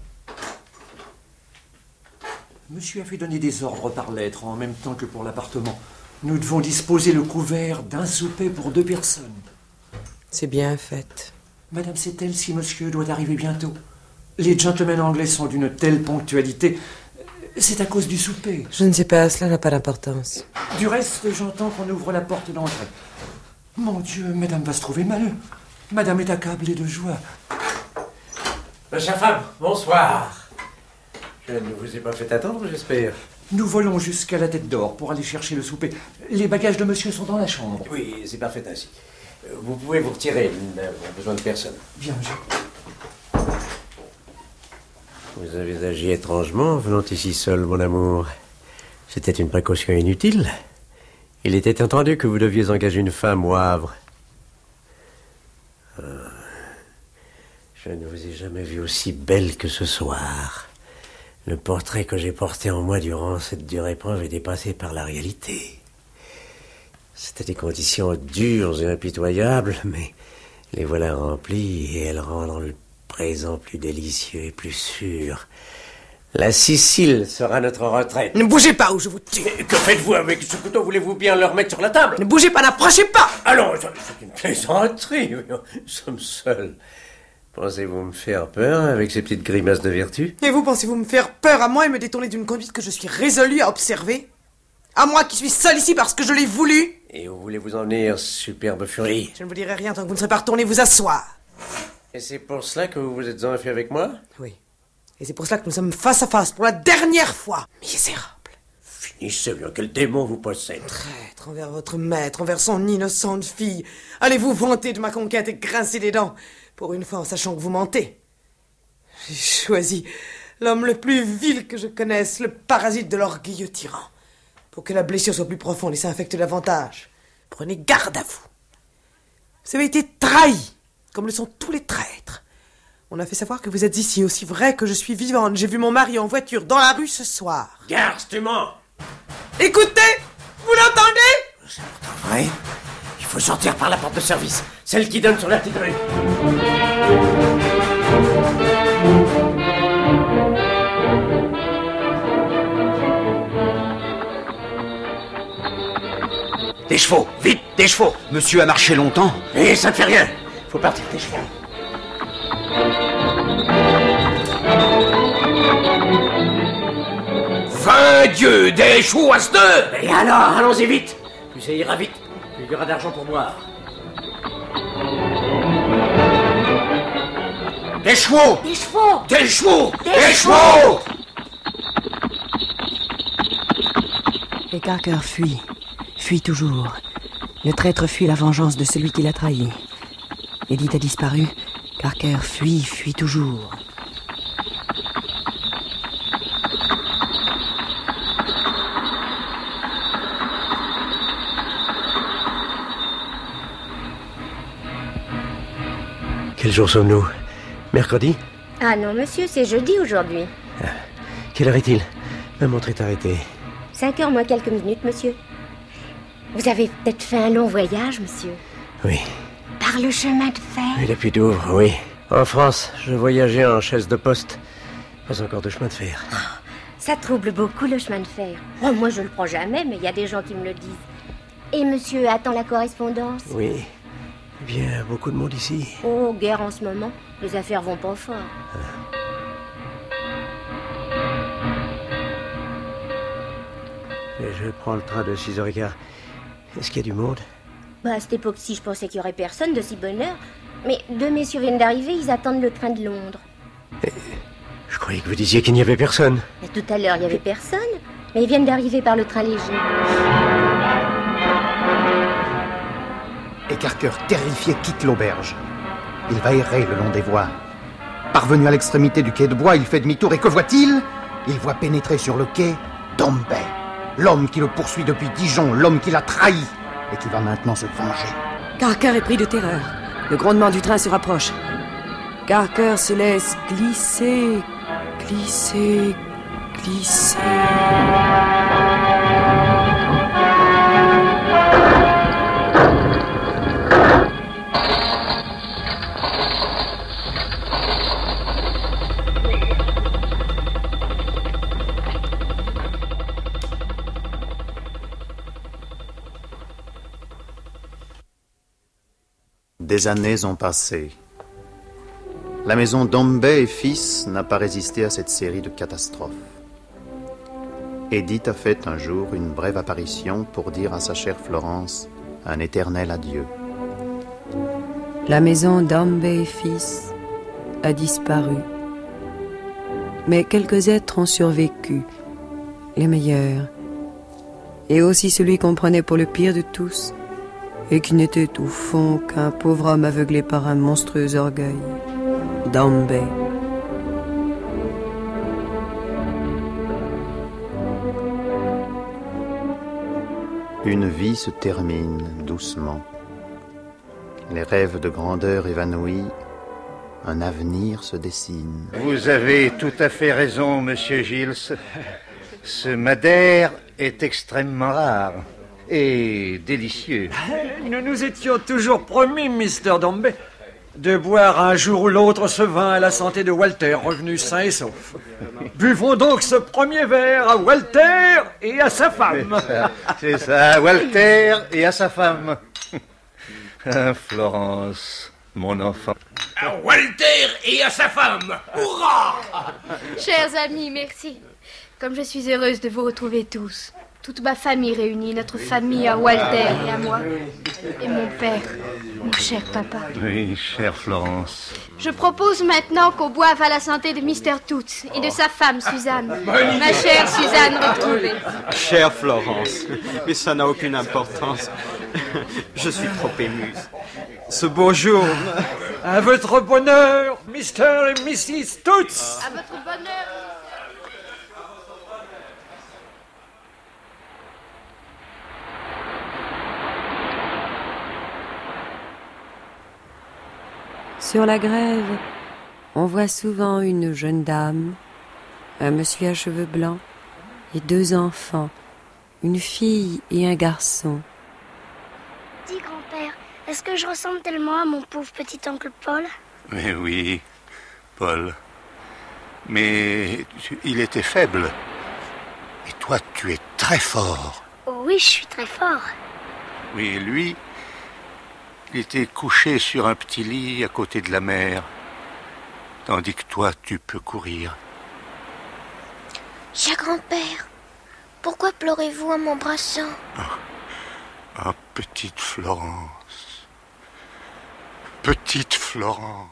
Monsieur a fait donner des ordres par lettre en même temps que pour l'appartement. Nous devons disposer le couvert d'un souper pour 2 personnes. C'est bien fait. Madame sait-elle si monsieur doit arriver bientôt? Les gentlemen anglais sont d'une telle ponctualité. C'est à cause du souper. Je ne sais pas, cela n'a pas d'importance. Du reste, j'entends qu'on ouvre la porte d'entrée. Mon Dieu, madame va se trouver mal. Madame est accablée de joie. Ma chère femme, bonsoir. Je ne vous ai pas fait attendre, j'espère. Nous volons jusqu'à la Tête d'Or pour aller chercher le souper. Les bagages de monsieur sont dans la chambre. Oui, c'est parfait ainsi. Vous pouvez vous retirer, nous n'avons besoin de personne. Bien, monsieur. Vous avez agi étrangement en venant ici seul, mon amour. C'était une précaution inutile. Il était entendu que vous deviez engager une femme au Havre. Je ne vous ai jamais vue aussi belle que ce soir. Le portrait que j'ai porté en moi durant cette dure épreuve est dépassé par la réalité. C'était des conditions dures et impitoyables, mais les voilà remplies et elles rendront le présent plus délicieux et plus sûr. La Sicile sera notre retraite. Ne bougez pas ou je vous tue. Que faites-vous avec ce couteau? Voulez-vous bien le remettre sur la table? Ne bougez pas, n'approchez pas. Allons, c'est une plaisanterie. Nous sommes seuls. Pensez-vous me faire peur avec ces petites grimaces de vertu? Et vous pensez-vous me faire peur à moi et me détourner d'une conduite que je suis résolu à observer? À moi qui suis seule ici parce que je l'ai voulu. Et où voulez vous en venir, superbe furie? Je ne vous dirai rien tant que vous ne serez pas retourné vous asseoir. Et c'est pour cela que vous vous êtes enfui avec moi? Oui. Et c'est pour cela que nous sommes face à face pour la dernière fois. Misérable. Finissez bien, quel démon vous possède? Traître envers votre maître, envers son innocente fille. Allez-vous vanter de ma conquête et grincer des dents, pour une fois en sachant que vous mentez. J'ai choisi l'homme le plus vil que je connaisse, le parasite de l'orgueilleux tyran. Pour que la blessure soit plus profonde et s'infecte davantage. Prenez garde à vous. Vous avez été trahi, comme le sont tous les traîtres. On a fait savoir que vous êtes ici, aussi vrai que je suis vivante. J'ai vu mon mari en voiture dans la rue ce soir. Garde, tu mens! Écoutez! Vous l'entendez? C'est pourtant vrai. Il faut sortir par la porte de service, celle qui donne sur la petite rue. Des chevaux, vite, des chevaux. Monsieur a marché longtemps. Et ça ne fait rien. Faut partir des chevaux. Fin Dieu, des chevaux à ce deux. Et alors, allons-y vite. Plus ça ira vite, plus il y aura d'argent pour boire. Des chevaux. Des chevaux. Des chevaux. Des chevaux. Et Carker fuit. Fuit toujours. Le traître fuit la vengeance de celui qui l'a trahi. Edith a disparu. Carker fuit toujours. Quel jour sommes-nous? Mercredi? Ah non, monsieur, c'est jeudi aujourd'hui. Quelle heure est-il? Ma montre est arrêtée. 5h moins quelques minutes, monsieur. Vous avez peut-être fait un long voyage, monsieur? Oui. Par le chemin de fer? Et depuis Douvres, oui. En France, je voyageais en chaise de poste. Pas encore de chemin de fer. Oh, ça trouble beaucoup, le chemin de fer. Oh, moi, je le prends jamais, mais il y a des gens qui me le disent. Et monsieur attend la correspondance? Oui. Bien, beaucoup de monde ici. Oh, guerre en ce moment. Les affaires vont pas fort. Et je prends le train de 6h15. Est-ce qu'il y a du monde? Bah, à cette époque-ci, je pensais qu'il y aurait personne de si bonne heure. Mais deux messieurs viennent d'arriver, ils attendent le train de Londres. Je croyais que vous disiez qu'il n'y avait personne. Mais tout à l'heure, il y avait personne. Mais ils viennent d'arriver par le train léger. Et Carker, terrifié, quitte l'auberge. Il va errer le long des voies. Parvenu à l'extrémité du quai de bois, il fait demi-tour et que voit-il? Il voit pénétrer sur le quai Dombey, l'homme qui le poursuit depuis Dijon, l'homme qui l'a trahi et qui va maintenant se venger. Carker est pris de terreur. Le grondement du train se rapproche. Carker se laisse glisser, glisser, glisser. Des années ont passé. La maison Dombey et fils n'a pas résisté à cette série de catastrophes. Edith a fait un jour une brève apparition pour dire à sa chère Florence un éternel adieu. La maison Dombey et fils a disparu. Mais quelques êtres ont survécu, les meilleurs. Et aussi celui qu'on prenait pour le pire de tous, et qui n'était au fond qu'un pauvre homme aveuglé par un monstrueux orgueil. Dombey. Une vie se termine doucement. Les rêves de grandeur évanouis, un avenir se dessine. Vous avez tout à fait raison, monsieur Giles. Ce madère est extrêmement rare et délicieux. Nous nous étions toujours promis, Mr. Dombey, de boire un jour ou l'autre ce vin à la santé de Walter, revenu sain et sauf. Buvons donc ce premier verre à Walter et à sa femme. C'est ça, Walter et à sa femme. Ah, Florence, mon enfant. À Walter et à sa femme. Hurrah! Chers amis, merci. Comme je suis heureuse de vous retrouver tous. Toute ma famille réunie, notre famille à Walter et à moi. Et mon père, mon cher papa. Oui, chère Florence. Je propose maintenant qu'on boive à la santé de Mr. Toots et de sa femme, Suzanne. Ma chère Suzanne retrouvée. Chère Florence, mais ça n'a aucune importance. Je suis trop émue. Ce beau jour... À votre bonheur, Mr. et Mrs. Toots. À votre bonheur. Sur la grève, on voit souvent une jeune dame, un monsieur à cheveux blancs et 2 enfants, une fille et un garçon. Dis, grand-père, est-ce que je ressemble tellement à mon pauvre petit-oncle Paul? Mais oui, Paul. Mais il était faible. Et toi, tu es très fort. Oh oui, je suis très fort. Oui, et lui, il était couché sur un petit lit à côté de la mer. Tandis que toi, tu peux courir. Cher grand-père, pourquoi pleurez-vous en m'embrassant? Ah, petite Florence. Petite Florence.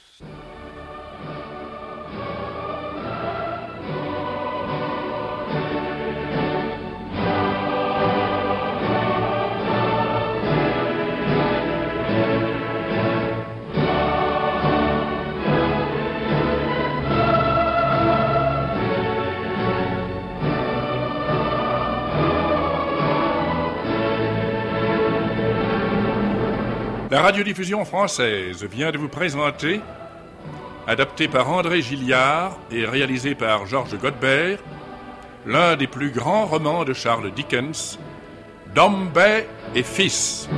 La radiodiffusion française vient de vous présenter, adapté par André Gilliard et réalisé par Georges Godbert, l'un des plus grands romans de Charles Dickens, Dombey et fils.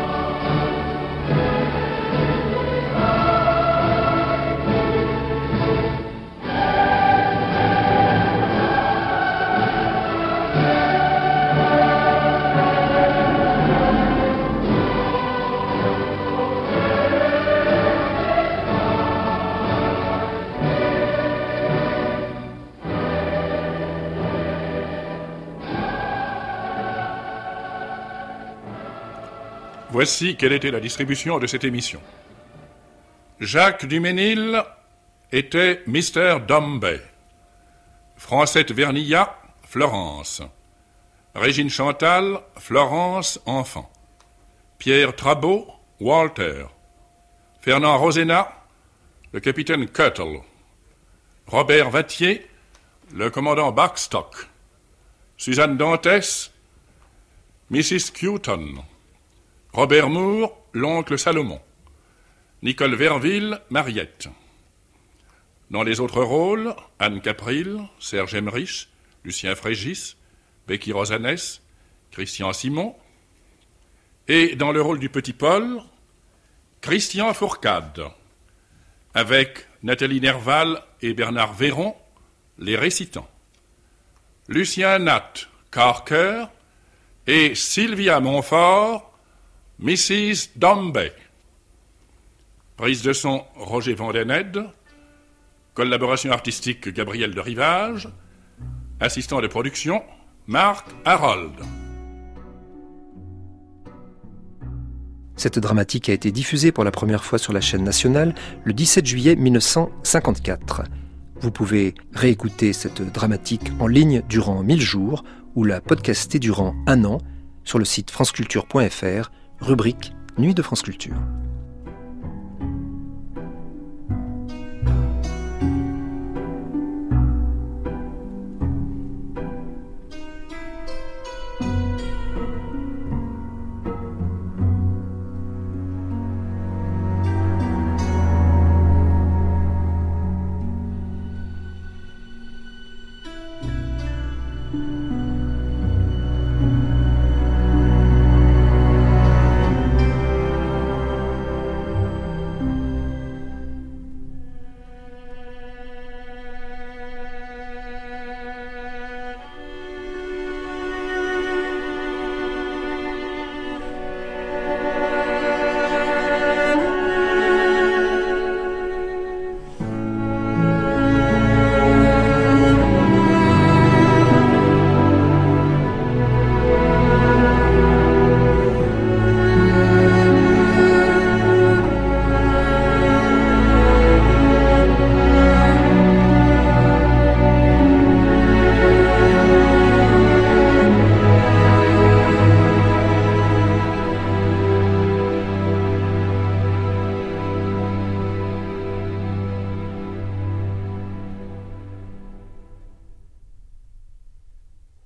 Voici quelle était la distribution de cette émission. Jacques Duménil était Mr. Dombey. Francette Vernillat, Florence. Régine Chantal, Florence, enfant. Pierre Trabeau, Walter. Fernand Rosena, le capitaine Cuttle. Robert Vattier, le commandant Barkstock. Suzanne Dantès, Mrs. Cuton. Robert Moore, l'oncle Salomon. Nicole Verville, Mariette. Dans les autres rôles, Anne Capril, Serge Emmerich, Lucien Frégis, Becky Rosanès, Christian Simon. Et dans le rôle du petit Paul, Christian Fourcade, avec Nathalie Nerval et Bernard Véron, les récitants. Lucien Nat, Carker, et Sylvia Montfort, Mrs. Dombey. Prise de son Roger Vandened. Collaboration artistique Gabriel de Rivage. Assistant de production Marc Harold. Cette dramatique a été diffusée pour la première fois sur la chaîne nationale le 17 juillet 1954. Vous pouvez réécouter cette dramatique en ligne durant 1000 jours ou la podcaster durant 1 an sur le site franceculture.fr, rubrique Nuit de France Culture.